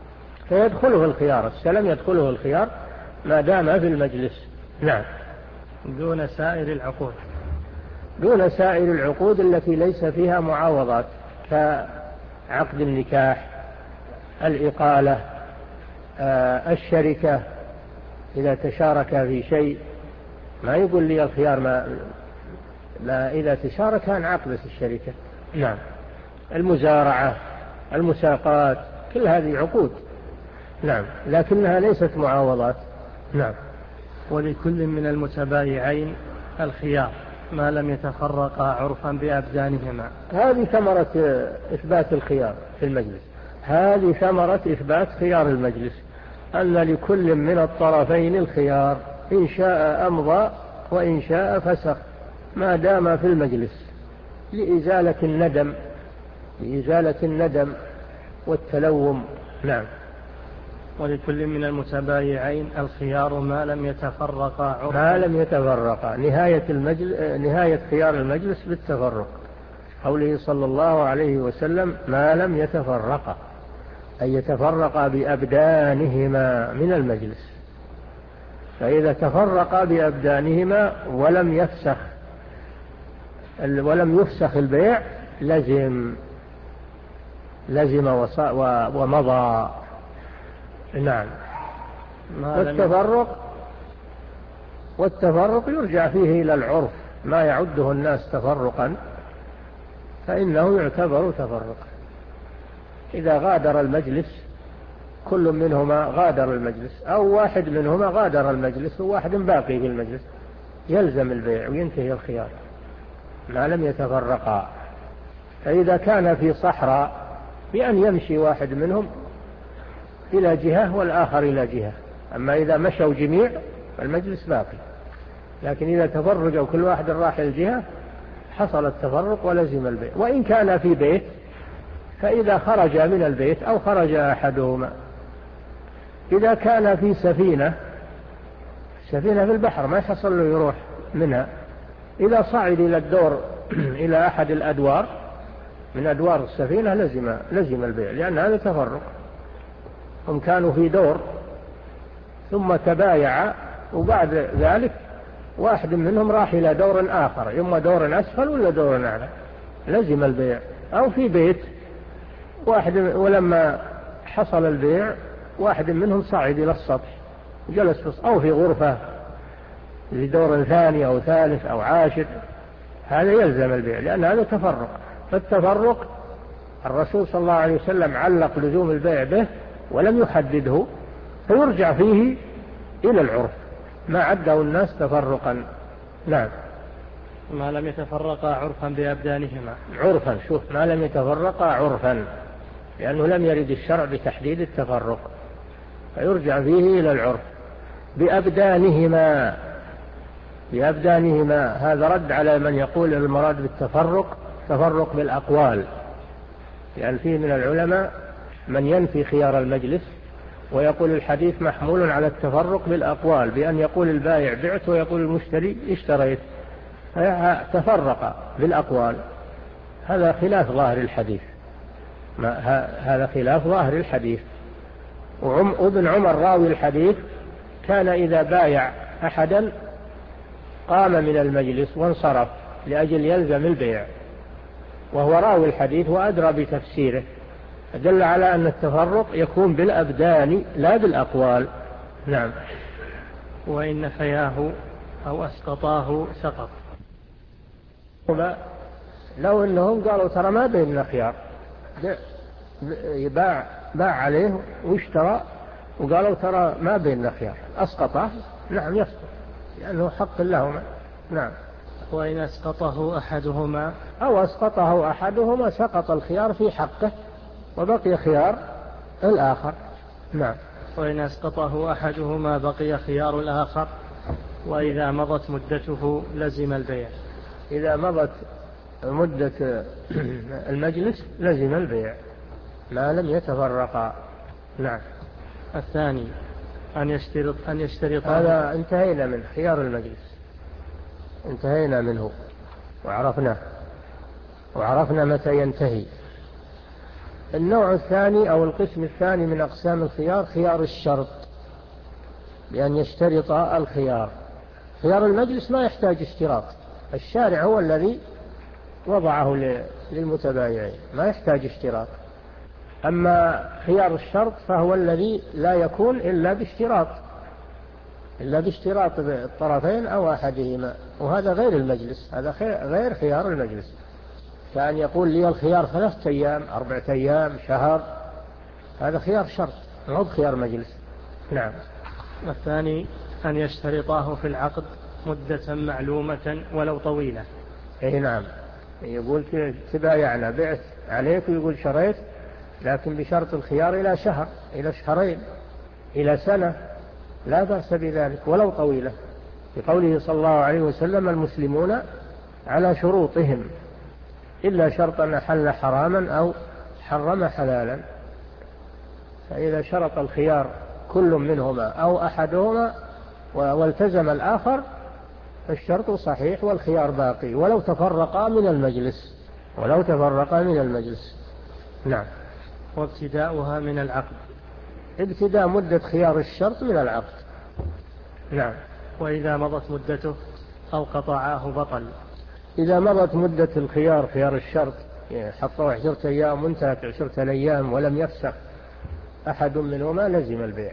فيدخله الخيار، السلم يدخله الخيار ما دام في المجلس. نعم. دون سائر العقود. دون سائر العقود التي ليس فيها معاوضات، كعقد النكاح، الإقالة، الشركة، إذا تشارك في شيء ما يقول لي الخيار ما, ما إذا تشارك عن عقد الشركة. نعم. المزارعة، المساقات، كل هذه عقود. نعم، لكنها ليست معاوضات. نعم. ولكل من المتبايعين الخيار ما لم يتفرقا عرفا بأبدانهما. هذه ثمرة إثبات الخيار في المجلس، هذه ثمرة إثبات خيار المجلس، أن لكل من الطرفين الخيار، إن شاء أمضى وإن شاء فسخ، ما دام في المجلس، لإزالة الندم لإزالة الندم والتلوم. نعم. ولكل من المتبايعين الخيار ما لم يتفرقا عرفا. ما لم يتفرقا، نهاية المجلس، نهاية خيار المجلس بالتفرق، قوله صلى الله عليه وسلم ما لم يتفرقا، أي يتفرقا بأبدانهما من المجلس. فإذا تفرقا بأبدانهما ولم يفسخ ولم يفسخ البيع لزم لزم ومضى. نعم. والتفرق والتفرق يرجع فيه إلى العرف، ما يعده الناس تفرقا فإنه يعتبر تفرقا. إذا غادر المجلس، كل منهما غادر المجلس، أو واحد منهما غادر المجلس وواحد باقي في المجلس، يلزم البيع وينتهي الخيار ما لم يتفرقا. فإذا كان في صحراء بأن يمشي واحد منهم إلى جهة والآخر إلى جهة، أما إذا مشوا جميع فالمجلس باقي. لكن إذا تفرجوا كل واحد راح الجهة حصل التفرق ولزم البيع. وإن كان في بيت، فإذا خرج من البيت أو خرج أحدهما، إذا كان في سفينة سفينة في البحر ما يحصل له يروح منها، إذا صعد إلى الدور إلى أحد الأدوار من أدوار السفينة لزم لزم البيع، لأن هذا تفرق. هم كانوا في دور ثم تبايع، وبعد ذلك واحد منهم راح إلى دور آخر، إما دور أسفل ولا دور أعلى، لزم البيع. أو في بيت واحد، ولما حصل البيع واحد منهم صعد إلى السطح جلس في، أو في غرفة في دور ثاني أو ثالث أو عاشر، هذا يلزم البيع لأن هذا تفرق. فالتفرق الرسول صلى الله عليه وسلم علق لزوم البيع به ولم يحدده، فيرجع فيه إلى العرف ما عده الناس تفرقا. نعم. ما لم يتفرقا عرفا بأبدانهما. عرفا، شوف، ما لم يتفرقا عرفا، لأنه لم يرد الشرع بتحديد التفرق، فيرجع فيه إلى العرف. بأبدانهما بأبدانهما هذا رد على من يقول المراد بالتفرق تفرق بالأقوال، لأن فيه من العلماء من ينفي خيار المجلس ويقول الحديث محمول على التفرق بالأقوال، بأن يقول البائع بعت ويقول المشتري اشتريت، تفرق بالأقوال. هذا خلاف ظاهر الحديث، ما هذا خلاف ظاهر الحديث. وابن عمر راوي الحديث كان إذا بايع أحدا قام من المجلس وانصرف لأجل يلزم البيع، وهو راوي الحديث وأدرى بتفسيره، دل على أن التفرق يكون بالأبدان لا بالأقوال. نعم. وإن نفياه أو أسقطاه سقط. لو أنهم قالوا ترى ما بيننا خيار، باع باع عليه واشترى وقالوا ترى ما بيننا خيار، أسقطه، نعم يسقط لأنه حق لهما. نعم. وإن أسقطه أحدهما أو أسقطه أحدهما سقط الخيار في حقه وبقي خيار الآخر. نعم. وإن أسقطه أحدهما بقي خيار الآخر. وإذا مضت مدته لزم البيع. إذا مضت مدة المجلس لزم البيع ما لم يتفرقا. نعم. الثاني أن يشترط أن يشترط هذا انتهينا من خيار المجلس، انتهينا منه وعرفنا وعرفنا متى ينتهي. النوع الثاني أو القسم الثاني من أقسام الخيار خيار الشرط، بأن يشترط الخيار. خيار المجلس ما يحتاج اشتراط، الشارع هو الذي وضعه للمتبايعين، ما يحتاج اشتراط. أما خيار الشرط فهو الذي لا يكون إلا باشتراط، إلا باشتراط الطرفين أو أحدهما، وهذا غير المجلس، هذا غير خيار المجلس. كأن يقول لي الخيار ثلاثة أيام، أربعة أيام، شهر، هذا خيار شرط، مو خيار مجلس. نعم. الثاني أن يشترطاه في العقد مدة معلومة ولو طويلة. إيه نعم، يقول تبايعنا، بعت عليك، ويقول شريت، لكن بشرط الخيار إلى شهر، إلى شهرين، إلى سنة، لا بأس بذلك ولو طويلة، بقوله صلى الله عليه وسلم: المسلمون على شروطهم إلا شرطا أحل حراما أو حرم حلالا. فإذا شرط الخيار كل منهما أو أحدهما والتزم الآخر فالشرط صحيح والخيار باقي ولو تفرقا من المجلس، ولو تفرقا من المجلس. نعم. وابتداؤها من العقد، ابتداء مدة خيار الشرط من العقد. نعم. وإذا مضت مدته أو قطعاه بطل. إذا مضت مدة الخيار خيار الشرط، حطوا عشرة أيام وانتهت عشرة أيام ولم يفسخ أحد منهما لزم البيع،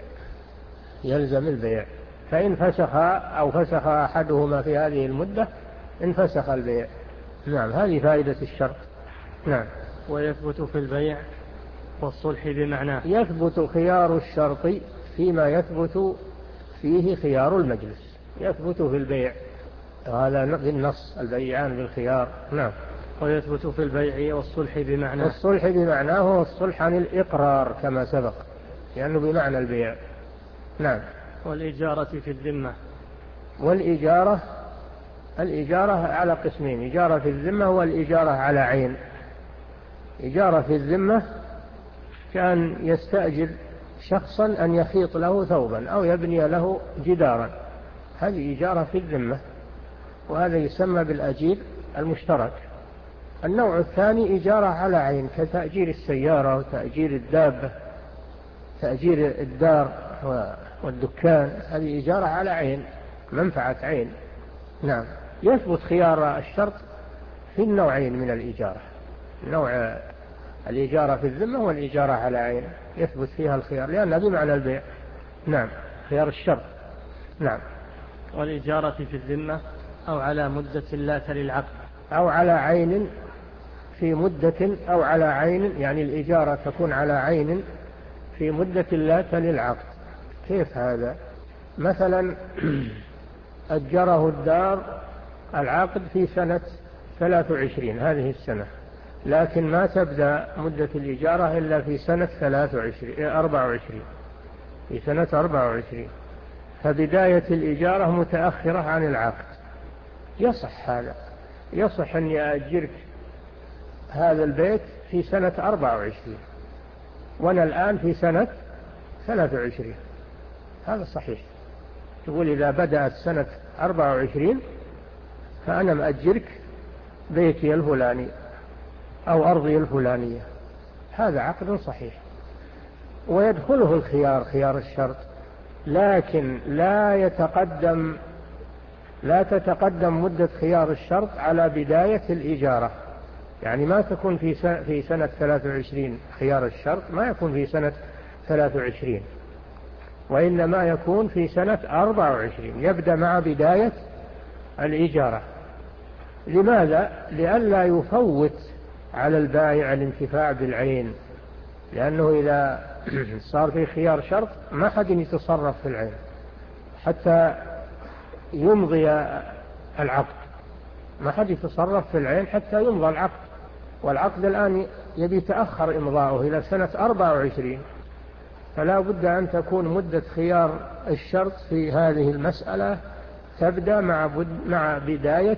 يلزم البيع. فإن فسخ أو فسخ أحدهما في هذه المدة انفسخ البيع. نعم، هذه فائدة الشرط. نعم. ويثبت في البيع والصلح بمعناه. يثبت خيار الشرط فيما يثبت فيه خيار المجلس، يثبت في البيع، هذا بالنص: البيعان بالخيار. نعم. ويثبت في البيع والصلح بمعناه. والصلح بمعناه هو الصلح عن الإقرار كما سبق، لأنه يعني بمعنى البيع. نعم. والإجارة في الذمة. والإجارة، الإجارة على قسمين: إجارة في الذمة والإجارة على عين. إجارة في الذمة كان يستأجر شخصا أن يخيط له ثوبا أو يبني له جدارا، هذه إجارة في الذمة، وهذا يسمى بالأجير المشترك. النوع الثاني إجارة على عين، كتأجير السيارة وتأجير الدابة، تأجير الدار والدكان، هذه إجارة على عين، منفعة عين. نعم. يثبت خيار الشرط في النوعين من الإجارة، نوع الإجارة في الذمة والإجارة على عين يثبت فيها الخيار لأنها بمعنى البيع. نعم، خيار الشرط. نعم. والإجارة في الذمة أو على مدة لا تلي العقد، أو على عين في مدة، أو على عين يعني الإجارة تكون على عين في مدة لا تلي العقد. كيف هذا؟ مثلا أجره الدار العقد في سنة ثلاث وعشرين، هذه السنة، لكن ما تبدأ مدة الإجارة إلا في سنة ثلاث وعشرين أربع وعشرين، في سنة أربع وعشرين، فبداية الإجارة متأخرة عن العقد. يصح هذا، يصح أن يأجرك هذا البيت في سنة أربع وعشرين وأنا الآن في سنة ثلاث وعشرين، هذا صحيح. تقول إذا بدأت سنة أربع وعشرين فأنا مأجرك بيتي الفلاني أو أرضي الفلانية، هذا عقد صحيح ويدخله الخيار، خيار الشرط، لكن لا يتقدم لا تتقدم مدة خيار الشرط على بداية الإجارة. يعني ما تكون في في سنة ثلاث وعشرين خيار الشرط، ما يكون في سنة ثلاث وعشرين، وإنما يكون في سنة أربع وعشرين، يبدأ مع بداية الإجارة. لماذا؟ لئلا يفوت على البائع الانتفاع بالعين، لأنه إذا صار في خيار شرط ما حد يتصرف في العين حتى يمضي العقد، ما حد يتصرف في العين حتى يمضى العقد، والعقد الآن يبي تأخر إمضاؤه إلى سنة أربع وعشرين، فلا بد أن تكون مدة خيار الشرط في هذه المسألة تبدأ مع مع بداية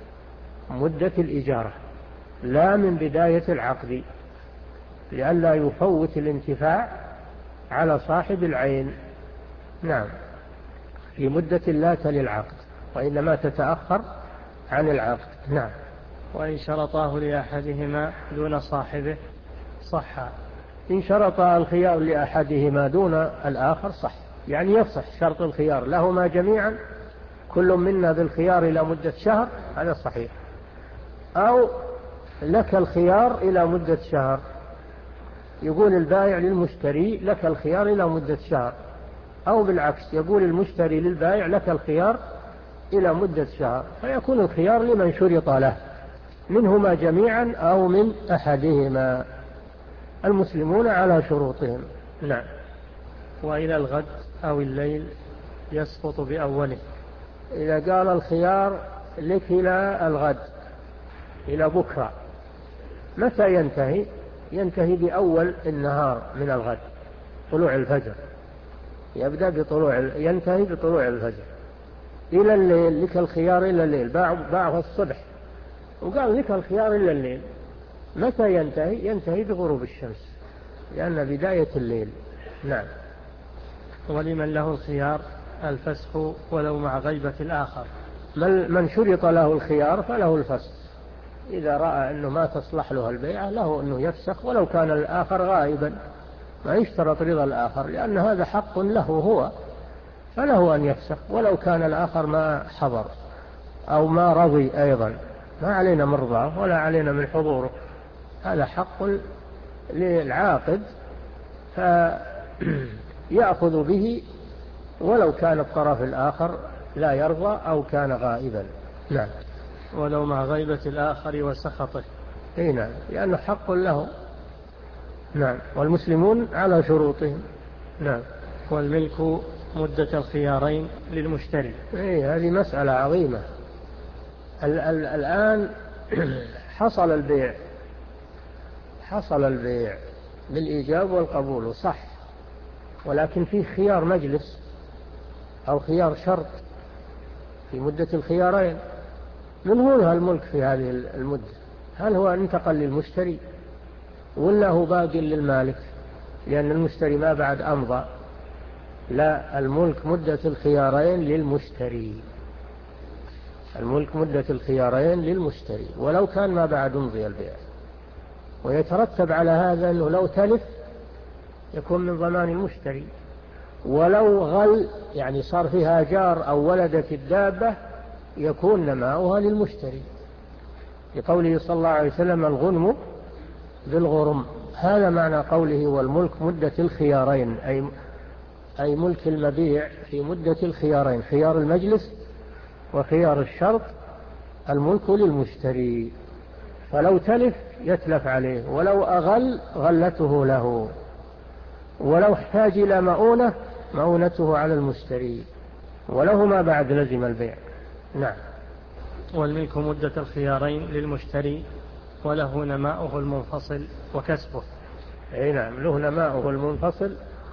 مدة الإجارة، لا من بداية العقد، لئلا يفوت الانتفاع على صاحب العين. نعم، في مدة لا تلي العقد، وإنما تتأخر عن العقد. نعم. وإن شرطاه لأحدهما دون صاحبه صح إن شرط الخيار لأحدهما دون الآخر صح، يعني يصح شرط الخيار لهما جميعا، كل منا بالخيار إلى مدة شهر، هذا صحيح. أو لك الخيار إلى مدة شهر، يقول البائع للمشتري لك الخيار إلى مدة شهر، أو بالعكس يقول المشتري للبائع لك الخيار إلى مدة شهر، فيكون الخيار لمن شرط له منهما جميعا أو من أحدهما، المسلمون على شروطهم. نعم. وإلى الغد أو الليل يسقط بأوله. إذا قال الخيار لك إلى الغد، إلى بكرة، متى ينتهي؟ ينتهي بأول النهار من الغد، طلوع الفجر، يبدأ بطلوع ينتهي بطلوع الفجر. إلى الليل لك الخيار إلى الليل، باعه الصبح وقال لك الخيار إلى الليل، متى ينتهي؟ ينتهي بغروب الشمس، لأن بداية الليل. نعم. ولمن له الخيار الفسخ ولو مع غيبة الآخر. من شرط له الخيار فله الفسخ، إذا رأى أنه ما تصلح له البيعة له أنه يفسخ ولو كان الآخر غائبا، ما يشترط رضا الآخر، لأن هذا حق له هو، فله أن يفسخ ولو كان الآخر ما حضر أو ما رضي أيضا، ما علينا من رضاه ولا علينا من حضوره، هذا حق للعاقد فيأخذ به ولو كان الطرف الآخر لا يرضى أو كان غائبا. نعم. ولو مع غيبة الآخر وسخطه. اي نعم، لأنه حق له. نعم. والمسلمون على شروطهم. نعم. والملك مدة الخيارين للمشتري. اي هذه مسألة عظيمة. ال ال الآن حصل البيع، حصل البيع بالإيجاب والقبول وصح، ولكن فيه خيار مجلس أو خيار شرط في مدة الخيارين. من هو له الملك في هذه المدة؟ هل هو انتقل للمشتري ولا هو باقي للمالك؟ لأن المشتري ما بعد أمضى. لا، الملك مدة الخيارين للمشتري، الملك مدة الخيارين للمشتري ولو كان ما بعد امضي البيع. ويترتب على هذا أنه لو تلف يكون من ضمان المشتري، ولو غل يعني صار فيها جار أو ولدت الدابة يكون نماؤها للمشتري، لقوله صلى الله عليه وسلم الغنم بالغرم. هذا معنى قوله والملك مدة الخيارين، أي أي ملك المبيع في مدة الخيارين، خيار المجلس وخيار الشرط، الملك للمشتري، فلو تلف يتلف عليه، ولو أغل غلته له، ولو احتاج إلى مؤونة مؤونته على المشتري، وله ما بعد لزم البيع. نعم. والملك مدة الخيارين للمشتري وله نماؤه المنفصل وكسبه. أي نعم، له نماؤه المنفصل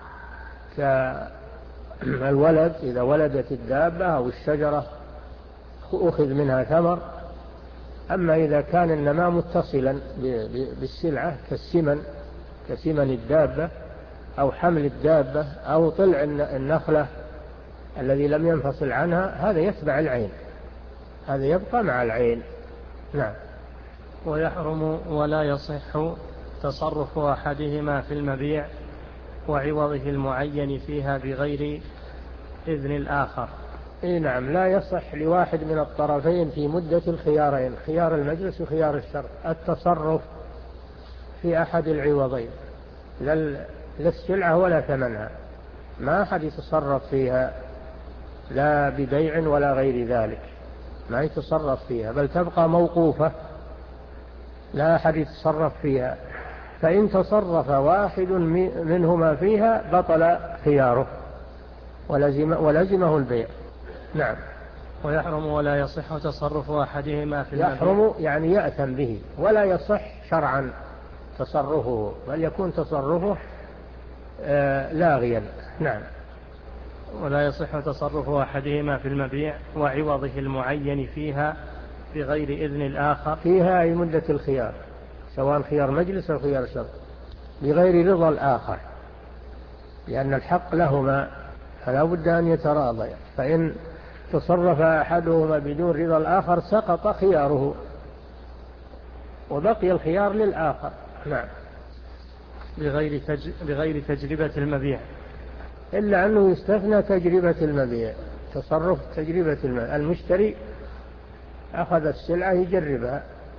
كالولد، إذا ولدت الدابة أو الشجرة أخذ منها ثمر. أما إذا كان النماء متصلا بالسلعة كالسمن، كسمن الدابة أو حمل الدابة أو طلع النخلة الذي لم ينفصل عنها، هذا يتبع العين، هذا يبقى مع العين. نعم. ويحرم ولا يصح تصرف أحدهما في المبيع وعوضه المعين فيها بغير إذن الآخر. إيه نعم، لا يصح لواحد من الطرفين في مدة الخيارين، خيار المجلس وخيار الشرط، التصرف في أحد العوضين، لا السلعة ولا ثمنها، ما أحد يتصرف فيها لا ببيع ولا غير ذلك، ما يتصرف فيها، بل تبقى موقوفة لا أحد يتصرف فيها. فإن تصرف واحد منهما فيها بطل خياره ولزم ولزمه البيع. نعم. ويحرم ولا يصح تصرف أحدهما في المبيع. يحرم يعني يأثم به، ولا يصح شرعا تصرفه، بل يكون تصرفه آه لاغيا. نعم. ولا يصح تصرف أحدهما في المبيع وعوضه المعين فيها بغير إذن الآخر، فيها أي مدة الخيار، سواء خيار مجلس أو خيار شرط، بغير رضا الآخر، لأن الحق لهما فلا بد أن يتراضى، فإن تصرف أحدهما بدون رضا الآخر سقط خياره وبقي الخيار للآخر. نعم. بغير, تج... بغير تجربة المبيع، إلا أنه يستثنى تجربة المبيع، تصرف تجربة المبيع. المشتري أخذ السلعة يجربها،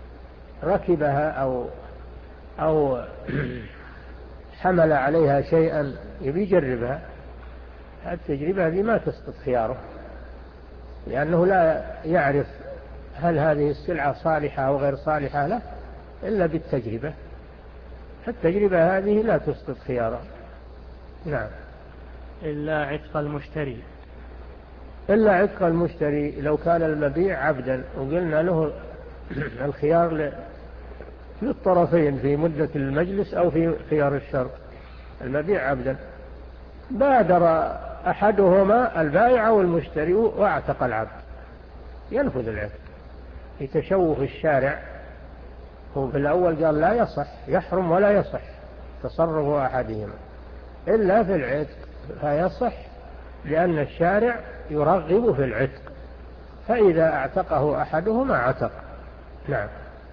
ركبها أو أو حمل عليها شيئا يبي يجربها، التجربة هذه ما تسقط خياره، لأنه لا يعرف هل هذه السلعة صالحة أو غير صالحة له إلا بالتجربة، التجربة هذه لا تسقط خياره. نعم. إلا عتق المشتري، إلا عتق المشتري لو كان المبيع عبدا وقلنا له الخيار للطرفين في مدة المجلس أو في خيار الشرط، المبيع عبدا، بادر أحدهما البائع والمشتري واعتق العبد، ينفذ العتق لتشوف الشارع. هو في الأول قال لا يصح، يحرم ولا يصح تصرف أحدهما، إلا في العتق فيصح، لأن الشارع يرغب في العتق، فإذا اعتقه أحدهما عتق. نعم.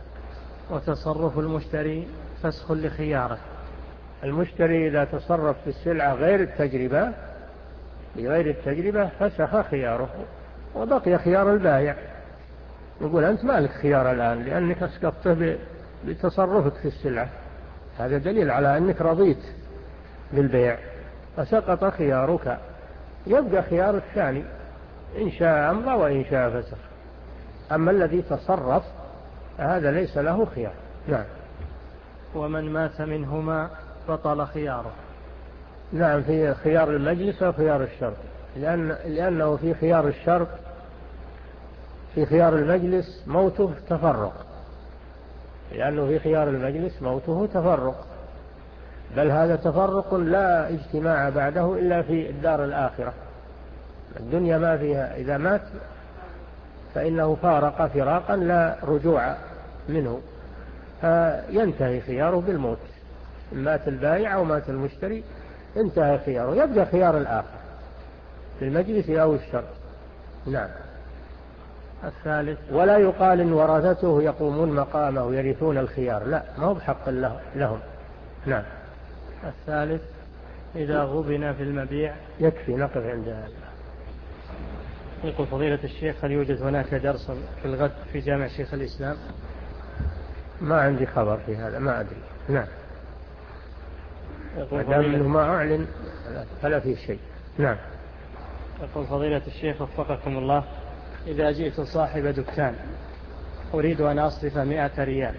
وتصرف المشتري فسخ لخياره، المشتري إذا تصرف في السلعة غير التجربة بغير التجربة فسخ خياره، وبقي خيار البائع، يقول أنت مالك خيار الآن لأنك أسقطته بتصرفك في السلعة، هذا دليل على أنك رضيت بالبيع فسقط خيارك، يبقى خيار الثاني إن شاء أمضى وإن شاء فسخ. أما الذي تصرف هذا ليس له خيار. نعم. ومن مات منهما بطل خياره. نعم، في خيار المجلس وخيار الشرط، لأن لأنه في خيار الشرط في خيار المجلس موته تفرق، لأنه في خيار المجلس موته تفرق، بل هذا تفرق لا اجتماع بعده إلا في الدار الآخرة، الدنيا ما فيها، إذا مات فإنه فارق فراقا لا رجوع منه، فينتهي خياره بالموت، مات البائع أو مات المشتري انتهى خياره، يبقى خيار الآخر في المجلس أو الشرط. نعم. الثالث. ولا يقال إن ورثته يقومون مقامه يرثون الخيار، لا، ما هو بحق لهم. نعم. الثالث إذا غبن في المبيع. يكفي نقف عند هذا. يقول فضيلة الشيخ هل يوجد هناك درس في الغد في جامع شيخ الإسلام؟ ما عندي خبر في هذا، ما أدري. نعم. ما دام أنه ما أعلن فلا في شيء. نعم. يقول فضيلة الشيخ وفقكم الله، إذا جئت صاحب دكان أريد أن أصرف مئة ريال،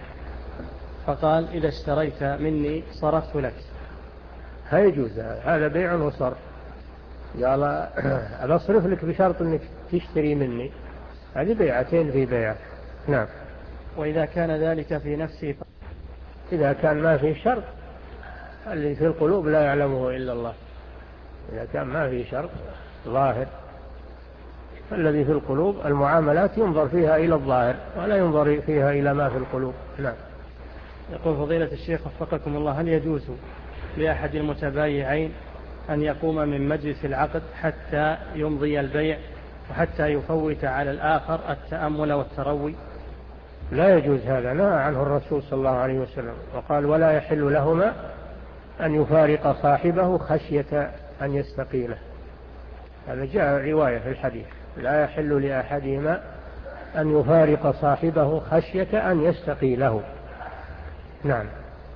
فقال إذا اشتريت مني صرفت لك، هيجوز، هذا بيع وصرف، قال أنا أصرف لك بشرط أنك تشتري مني، هذه بيعتين في بيع. نعم. وإذا كان ذلك في نفسي، إذا كان ما في شرط، اللي في القلوب لا يعلمه إلا الله، إذا كان ما في شرط ظاهر، الذي في القلوب المعاملات ينظر فيها إلى الظاهر ولا ينظر فيها إلى ما في القلوب. نعم. يقول فضيلة الشيخ وفقكم الله، هل يجوز لأحد المتبايعين أن يقوم من مجلس العقد حتى يمضي البيع وحتى يفوت على الآخر التأمل والتروي؟ لا يجوز هذا، نهى عنه الرسول صلى الله عليه وسلم، وقال ولا يحل لهما أن يفارق صاحبه خشية أن يستقيله، هذا جاء رواية في الحديث، لا يحل لأحدهما أن يفارق صاحبه خشية أن يستقيله. نعم.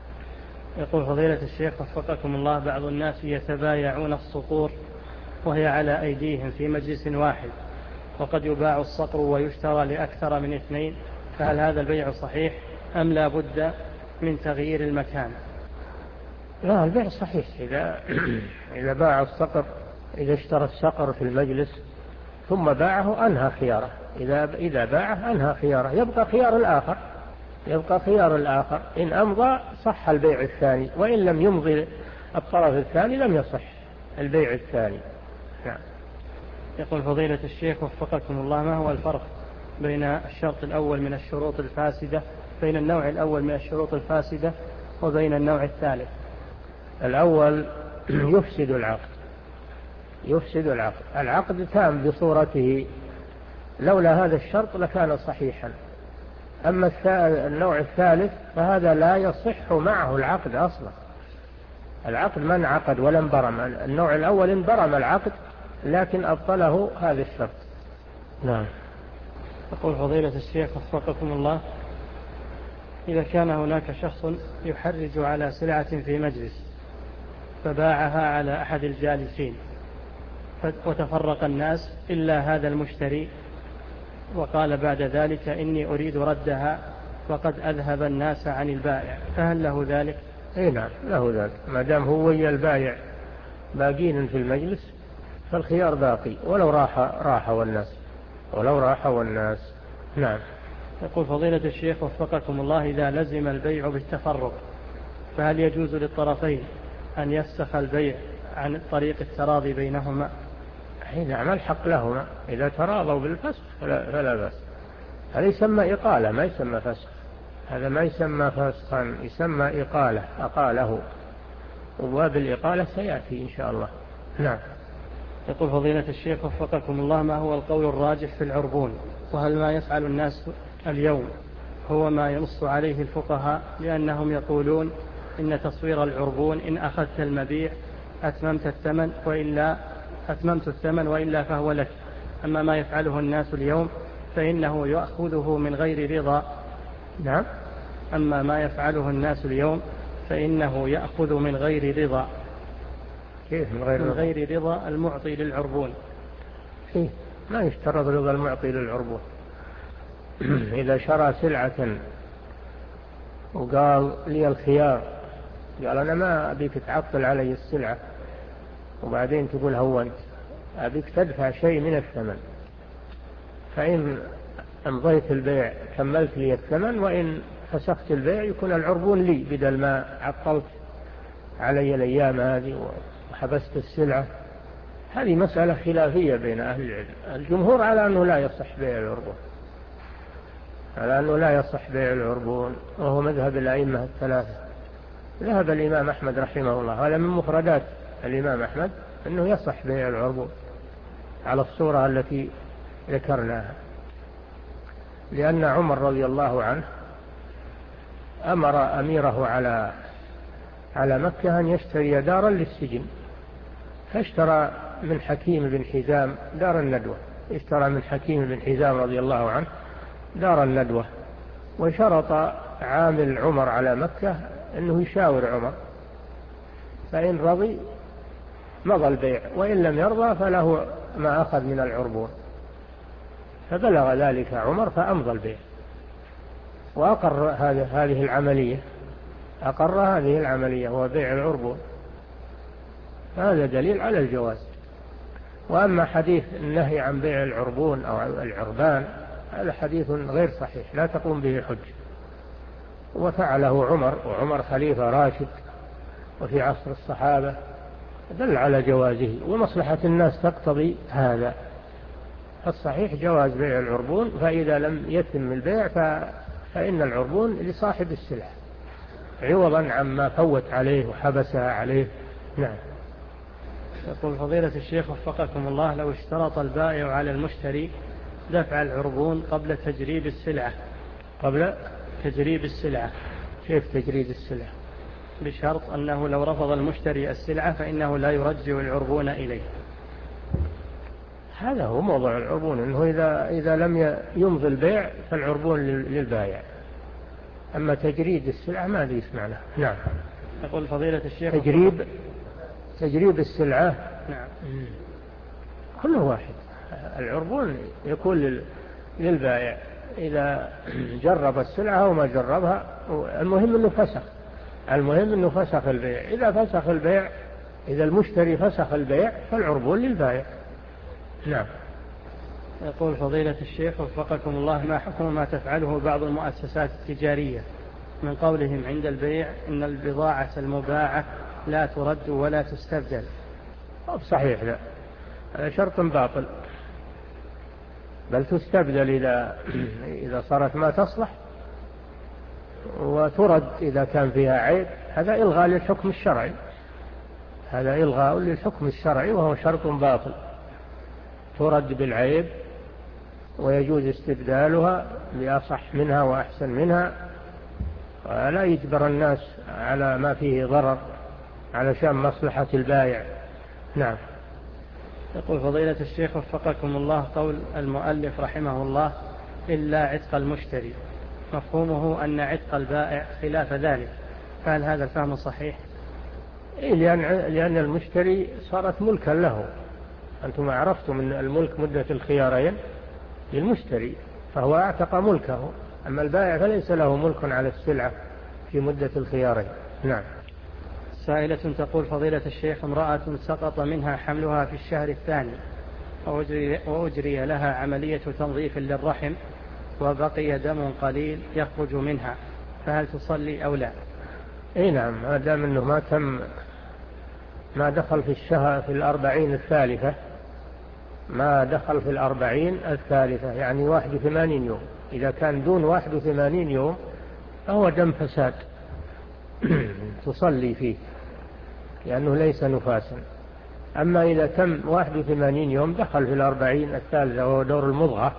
يقول فضيلة الشيخ وفقكم الله، بعض الناس يتبايعون الصقور وهي على أيديهم في مجلس واحد، وقد يباع الصقر ويشترى لأكثر من اثنين، فهل هذا البيع صحيح أم لا بد من تغيير المكان؟ لا، البيع صحيح، إذا إذا باع الصقر، إذا اشترى الصقر في المجلس ثم باعه أنهى خياره، إذا إذا باعه أنهى خياره، يبقى خيار الآخر، يبقى خيار الآخر إن أمضى صح البيع الثاني، وإن لم يمضي الطرف الثاني لم يصح البيع الثاني. نعم. يقول فضيلة الشيخ وفقكم الله، ما هو الفرق بين الشرط الأول من الشروط الفاسدة بين النوع الأول من الشروط الفاسدة وبين النوع الثالث؟ الأول يفسد العقد، يفسد العقد، العقد تام بصورته، لولا هذا الشرط لكان صحيحا. أما النوع الثالث فهذا لا يصح معه العقد أصلا، العقد ما انعقد ولا انبرم. النوع الأول انبرم العقد لكن أبطله هذا الشرط. نعم. يقول فضيلة الشيخ وفقكم الله: إذا كان هناك شخص يحرج على سلعة في مجلس فباعها على أحد الجالسين وتفرق الناس إلا هذا المشتري، وقال بعد ذلك إني أريد ردها وقد أذهب الناس عن البائع، فهل له ذلك؟ اي نعم له ذلك، ما دام هو ويا البائع باقين في المجلس فالخيار باقي ولو راح راح والناس ولو راح والناس. نعم. يقول فضيلة الشيخ وفقكم الله: إذا لزم البيع بالتفرق فهل يجوز للطرفين أن يفسخ البيع عن طريق التراضي بينهما؟ اي نعم الحق لهما، إذا تراضوا بالفسخ فلا, فلا بأس. هذا يسمى إقالة ما يسمى فسخ، هذا ما يسمى فسخا، يسمى إقالة، أقاله، وبالإقالة سيأتي إن شاء الله. نعم. يقول فضيلة الشيخ وفقكم الله: ما هو القول الراجح في العربون؟ وهل ما يفعل الناس اليوم هو ما ينص عليه الفقهاء؟ لأنهم يقولون إن تصوير العربون إن أخذت المبيع أتممت الثمن وإلا أتممت الثمن وإلا فهو لك، أما ما يفعله الناس اليوم فإنه يأخذه من غير رضا. نعم. أما ما يفعله الناس اليوم فإنه يأخذ من غير رضا. كيف من غير من رضا؟ غير رضا المعطي للعربون. إيه؟ ما يشترط رضا المعطي للعربون. إذا شرى سلعة وقال لي الخيار، قال أنا ما أبيك تعطل علي السلعة وبعدين تقول هونت، أبيك تدفع شيء من الثمن، فإن أمضيت البيع كملت لي الثمن، وإن فسخت البيع يكون العربون لي بدل ما عطلت علي الأيام هذه وحبست السلعة. هذه مسألة خلافية بين أهل العلم. الجمهور على أنه لا يصح بيع العربون، على أنه لا يصح بيع العربون، وهو مذهب الأئمة الثلاثة. ذهب الإمام أحمد رحمه الله، هذا من مفردات الإمام أحمد، أنه يصح بيع العربون على الصورة التي ذكرناها، لأن عمر رضي الله عنه أمر أميره على على مكة أن يشتري دارا للسجن، فاشترى من حكيم بن حزام دار الندوة، اشترى من حكيم بن حزام رضي الله عنه دار الندوة، وشرط عامل عمر على مكة أنه يشاور عمر، فإن رضي مضى البيع، وإن لم يرضى فله ما أخذ من العربون. فبلغ ذلك عمر فأمضى البيع وأقر هذه العملية، أقر هذه العملية وهو بيع العربون. هذا دليل على الجواز. وأما حديث النهي عن بيع العربون أو العربان هذا حديث غير صحيح لا تقوم به حجة، وفعله عمر، وعمر خليفة راشد وفي عصر الصحابة، دل على جوازه، ومصلحة الناس تقتضي هذا. الصحيح جواز بيع العربون، فإذا لم يتم البيع فإن العربون لصاحب السلعة عوضا عما فوت عليه وحبسها عليه. نعم. يقول فضيلة الشيخ وفقكم الله: لو اشترط البائع على المشتري دفع العربون قبل تجريب السلعة قبل تجريب السلعة كيف تجريد السلعة؟ بشرط أنه لو رفض المشتري السلعة فإنه لا يرجع العربون إليه. هذا هو موضوع العربون، أنه إذا, إذا لم يمضي البيع فالعربون للبائع، أما تجريد السلعة ما ذي اسمعنا. نعم. يقول فضيلة الشيخ: تجريب تجريب السلعة. نعم. كله واحد. العربون يكون للبائع إذا جرب السلعة أو ما جربها، المهم أنه فسخ، المهم أنه فسخ البيع. إذا فسخ البيع، إذا المشتري فسخ البيع فالعربون للبائع. نعم. يقول فضيلة الشيخ وفقكم الله: ما حكم ما تفعله بعض المؤسسات التجارية من قولهم عند البيع إن البضاعة المباعة لا ترد ولا تستبدل؟ صحيح، لا، هذا شرط باطل، بل تستبدل إذا إذا صارت ما تصلح، وترد إذا كان فيها عيب. هذا إلغاء للحكم الشرعي، هذا إلغاء للحكم الشرعي وهو شرط باطل. ترد بالعيب ويجوز استبدالها بأصح منها وأحسن منها، ولا يجبر الناس على ما فيه ضرر علشان مصلحة البائع. نعم. يقول فضيلة الشيخ وفقكم الله، قول المؤلف رحمه الله إلا عتق المشتري، مفهومه أن عتق البائع خلاف ذلك، فهل هذا الفهم صحيح؟ لأن لأن المشتري صارت ملكا له. أنتم عرفتم أن الملك مدة الخيارين للمشتري، فهو اعتق ملكه. أما البائع فليس له ملك على السلعة في مدة الخيارين. نعم. سائلة تقول فضيلة الشيخ امرأة سقط منها حملها في الشهر الثاني وأجري, وأجري لها عملية تنظيف للرحم وبقي دم قليل يخرج منها، فهل تصلي أو لا؟ اي نعم، ما دام انه ما تم ما دخل في الشهر في الأربعين الثالثة، ما دخل في الأربعين الثالثة يعني واحد وثمانين يوم. إذا كان دون واحد وثمانين يوم فهو دم فساد تصلي فيه لأنه ليس نفاسا. أما إذا تم واحد وثمانين يوم دخل في الأربعين الثالثة وهو دور المضغة،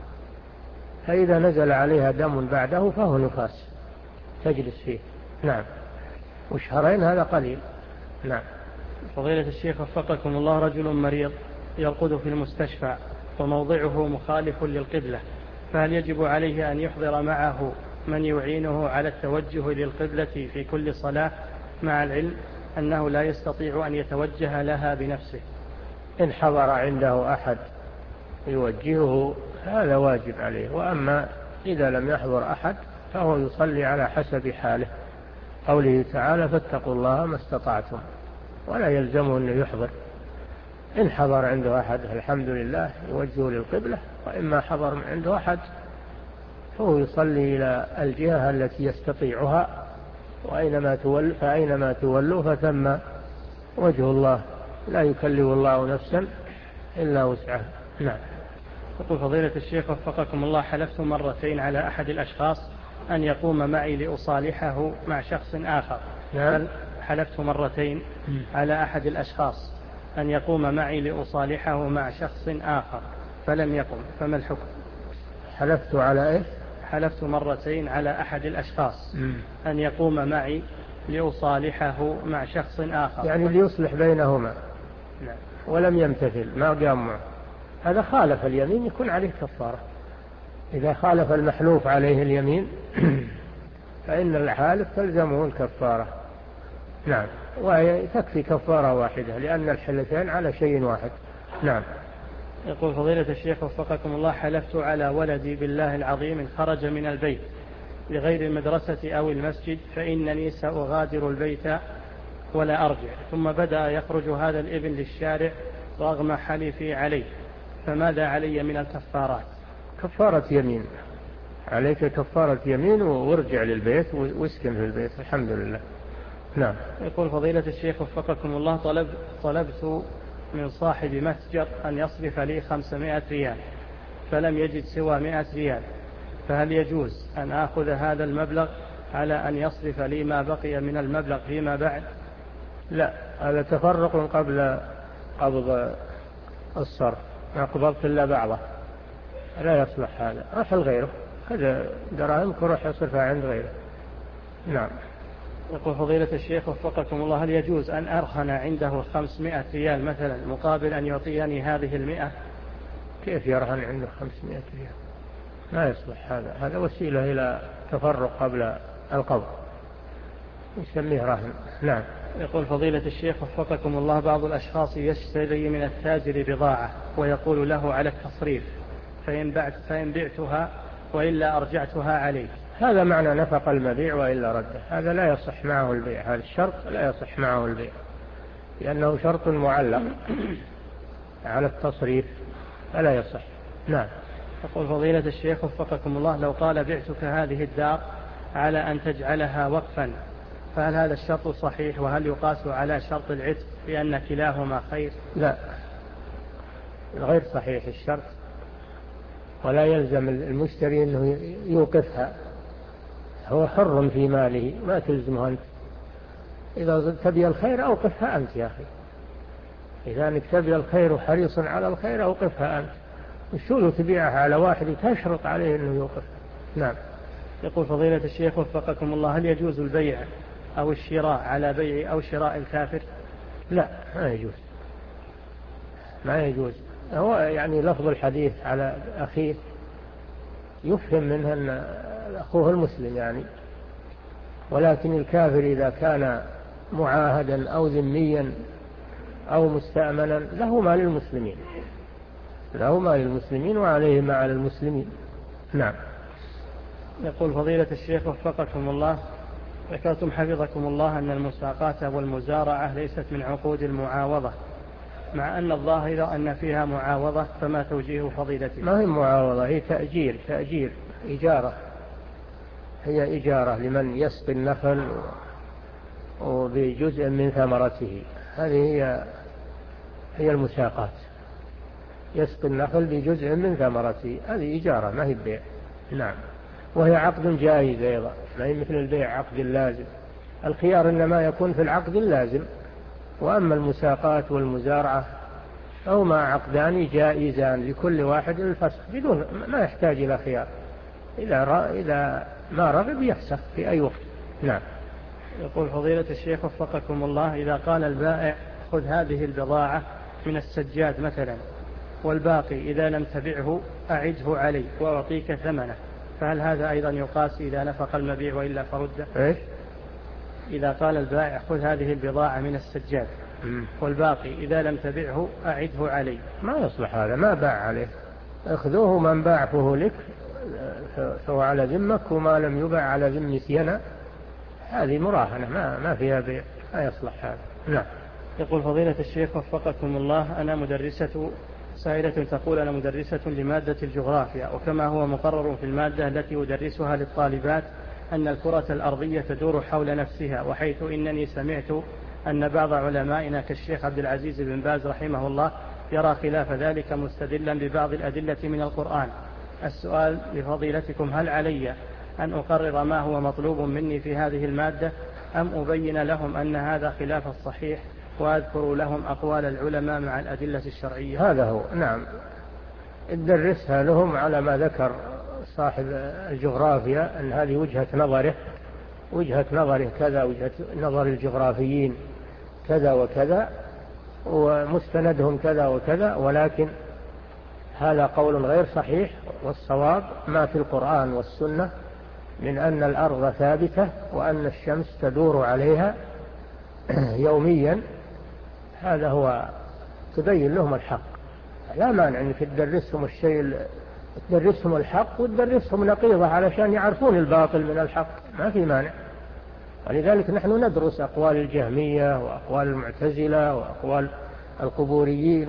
فإذا نزل عليها دم بعده فهو نفاس تجلس فيه. نعم. وشهرين هذا قليل. نعم. فضيلة الشيخ وفقكم الله، رجل مريض يرقد في المستشفى وموضعه مخالف للقبلة، فهل يجب عليه أن يحضر معه من يعينه على التوجه للقبلة في كل صلاة، مع العلم أنه لا يستطيع أن يتوجه لها بنفسه؟ إن حضر عنده أحد يوجهه هذا واجب عليه، وأما إذا لم يحضر أحد فهو يصلي على حسب حاله. قوله تعالى فاتقوا الله ما استطعتم، ولا يلزمه أنه يحضر. إن حضر عنده أحد الحمد لله يوجهه للقبلة، وإما حضر عنده أحد فهو يصلي إلى الجهة التي يستطيعها، وأينما تول فأينما تولوا فثم وجه الله، لا يكلف الله نفسا إلا وسعها. نعم. يقول فضيلة الشيخ وفقكم الله، حلفت مرتين على أحد الأشخاص أن يقوم معي لأصالحه مع شخص آخر. نعم. حلفت مرتين على أحد الأشخاص أن يقوم معي لأصالحه مع شخص آخر فلم يقم، فما الحكم؟ حلفت على إيه؟ حلفت مرتين على أحد الأشخاص أن يقوم معي لأصالحه مع شخص آخر، يعني ليصلح بينهما. نعم. ولم يمتثل، ما قام معه، هذا خالف اليمين، يكون عليه كفارة. إذا خالف المحلوف عليه اليمين فإن الحالف تلزمه الكفارة. نعم. وتكفي كفارة واحدة لأن الحلفين على شيء واحد. نعم. يقول فضيلة الشيخ وفقكم الله، حلفت على ولدي بالله العظيم إن خرج من البيت لغير المدرسة أو المسجد فإنني سأغادر البيت ولا أرجع، ثم بدأ يخرج هذا الابن للشارع رغم حلفي عليه، فماذا علي من الكفارات؟ كفارة يمين، عليك كفارة يمين وارجع للبيت واسكن في البيت. الحمد لله. نعم. يقول فضيلة الشيخ وفقكم الله، طلب طلبت من صاحب متجر أن يصرف لي خمسمائة ريال فلم يجد سوى مائة ريال، فهل يجوز أن آخذ هذا المبلغ على أن يصرف لي ما بقي من المبلغ فيما بعد؟ لا، هذا تفرق قبل قبض الصرف، ما قبضت إلا بعضه، لا يصلح هذا. روح لغيره، هذا دراهمك روح يصرفها عند غيره. نعم. يقول فضيلة الشيخ وفقكم الله، هل يجوز أن أرهن عنده خمسمائة ريال مثلا مقابل أن يعطيني هذه المئة؟ كيف يرهن عنده خمسمائة ريال؟ ما يصلح هذا، هذا وسيلة إلى تفرق قبل القبض، يسميه رهن. نعم. يقول فضيلة الشيخ وفقكم الله، بعض الأشخاص يشتري من التاجر بضاعة ويقول له على التصريف فإن, بعت فإن بعتها وإلا أرجعتها عليه، هذا معنى نفق المبيع وإلا رده، هذا لا يصح معه البيع، هذا الشرط لا يصح معه البيع لأنه شرط معلق على التصريف فلا يصح. نعم. يقول فضيلة الشيخ وفقكم الله، لو قال بعتك هذه الدار على أن تجعلها وقفا فهل هذا الشرط صحيح، وهل يقاس على شرط العتق لأن كلاهما خير؟ لا، غير صحيح الشرط، ولا يلزم المشتري أنه يوقفها، هو حر في ماله، ما تلزمه أنت. إذا تبي الخير أوقفها أنت يا أخي، إذا أنك تبي الخير وحريص على الخير أوقفها أنت، وشو تبيعها على واحد تشرط عليه أنه يوقف. نعم. يقول فضيلة الشيخ وفقكم الله، هل يجوز البيع أو الشراء على بيع أو شراء الكافر؟ لا، ما يجوز، ما يجوز. هو يعني لفظ الحديث على أخيه يفهم منه أن أخوه المسلم يعني، ولكن الكافر إذا كان معاهدا أو ذميا أو مستأمنا له ما للمسلمين، له ما للمسلمين وعليه ما على المسلمين. نعم. يقول فضيلة الشيخ وفقكم الله، ذكرتم حفظكم الله أن المساقات والمزارعة ليست من عقود المعاوضة، مع أن الظاهر أن فيها معاوضة، فما توجيه فضيلته؟ ما هي معاوضة، هي تأجير، تأجير إجارة، هي إجارة لمن يسقي النخل وبجزء من ثمرته، هذه هي هي المساقات، يسقي النخل بجزء من ثمرته، هذه إجارة ما هي بيع. نعم. وهي عقد جائز أيضا، ما هي مثل البيع عقد لازم، الخيار إنما يكون في العقد اللازم، وأما المساقات والمزارعة فهما عقدان جائزان لكل واحد الفسخ بدون ما يحتاج إلى خيار، إذا إذا ما رغب يفسخ في أي وقت. نعم. يقول فضيلة الشيخ وفقكم الله، إذا قال البائع خذ هذه البضاعة من السجاد مثلا، والباقي إذا لم تبعه أعده علي وأعطيك ثمنه، فهل هذا أيضا يقاس إذا نفق المبيع وإلا فرده؟ إيش؟ إذا قال البائع خذ هذه البضاعة من السجاد والباقي إذا لم تبعه أعده علي، ما يصلح هذا، ما باع عليه، اخذوه من باعه لك فهو على ذمك، وما لم يباع على ذم سينا هذه مراهنة، ما, ما فيها بيع، ما يصلح هذا. نعم. يقول فضيلة الشيخ وفقكم الله، أنا مدرسة، سائلة تقول أنا مدرسة لمادة الجغرافيا، وكما هو مقرر في المادة التي أدرسها للطالبات أن الكرة الأرضية تدور حول نفسها، وحيث إنني سمعت أن بعض علمائنا كالشيخ عبد العزيز بن باز رحمه الله يرى خلاف ذلك مستدلا ببعض الأدلة من القرآن، السؤال لفضيلتكم هل علي أن أقرر ما هو مطلوب مني في هذه المادة، أم أبين لهم أن هذا خلاف الصحيح وأذكر لهم أقوال العلماء مع الأدلة الشرعية؟ هذا هو. نعم، ادرسها لهم على ما ذكر صاحب الجغرافيا، أن هذه وجهة نظره، وجهة نظره كذا، وجهة نظر الجغرافيين كذا وكذا، ومستندهم كذا وكذا، ولكن هذا قول غير صحيح، والصواب ما في القرآن والسنة من أن الأرض ثابتة وأن الشمس تدور عليها يوميا، هذا هو تبين لهم الحق. لا مانع أنك تدرسهم الشيء، تدرسهم الحق وتدرسهم نقيضة علشان يعرفون الباطل من الحق، ما في مانع. ولذلك نحن ندرس أقوال الجهمية وأقوال المعتزلة وأقوال القبوريين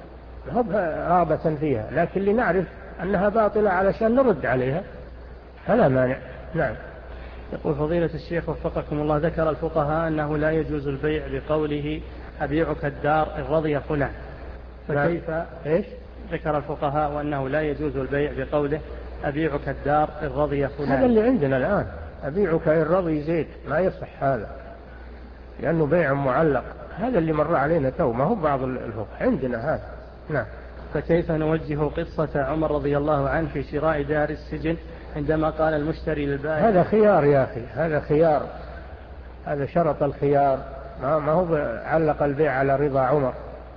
رغبة فيها، لكن لنعرف أنها باطلة علشان نرد عليها، فلا مانع. نعم. يقول فضيلة الشيخ وفقكم الله، ذكر الفقهاء أنه لا يجوز البيع بقوله أبيعك الدار إن رضي فلان، فكيف؟ إيش؟ ذكر الفقهاء وأنه لا يجوز البيع بقوله أبيعك الدار إن رضي فلان. هذا اللي عندنا الآن، أبيعك إن رضي زيد، ما يصح هذا لأنه بيع معلق، هذا اللي مر علينا تو، ما هو بعض الفقه عندنا هذا. نعم. فكيف نوجه قصة عمر رضي الله عنه في شراء دار السجن عندما قال المشتري للبائع؟ هذا خيار يا أخي، هذا خيار، هذا شرط الخيار، ما هو علق البيع على رضا عمر،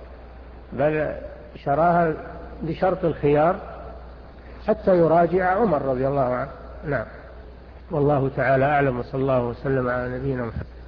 بل شراها بشرط الخيار حتى يراجع عمر رضي الله عنه. نعم. والله تعالى أعلم، وصلى الله وسلم على نبينا محمد.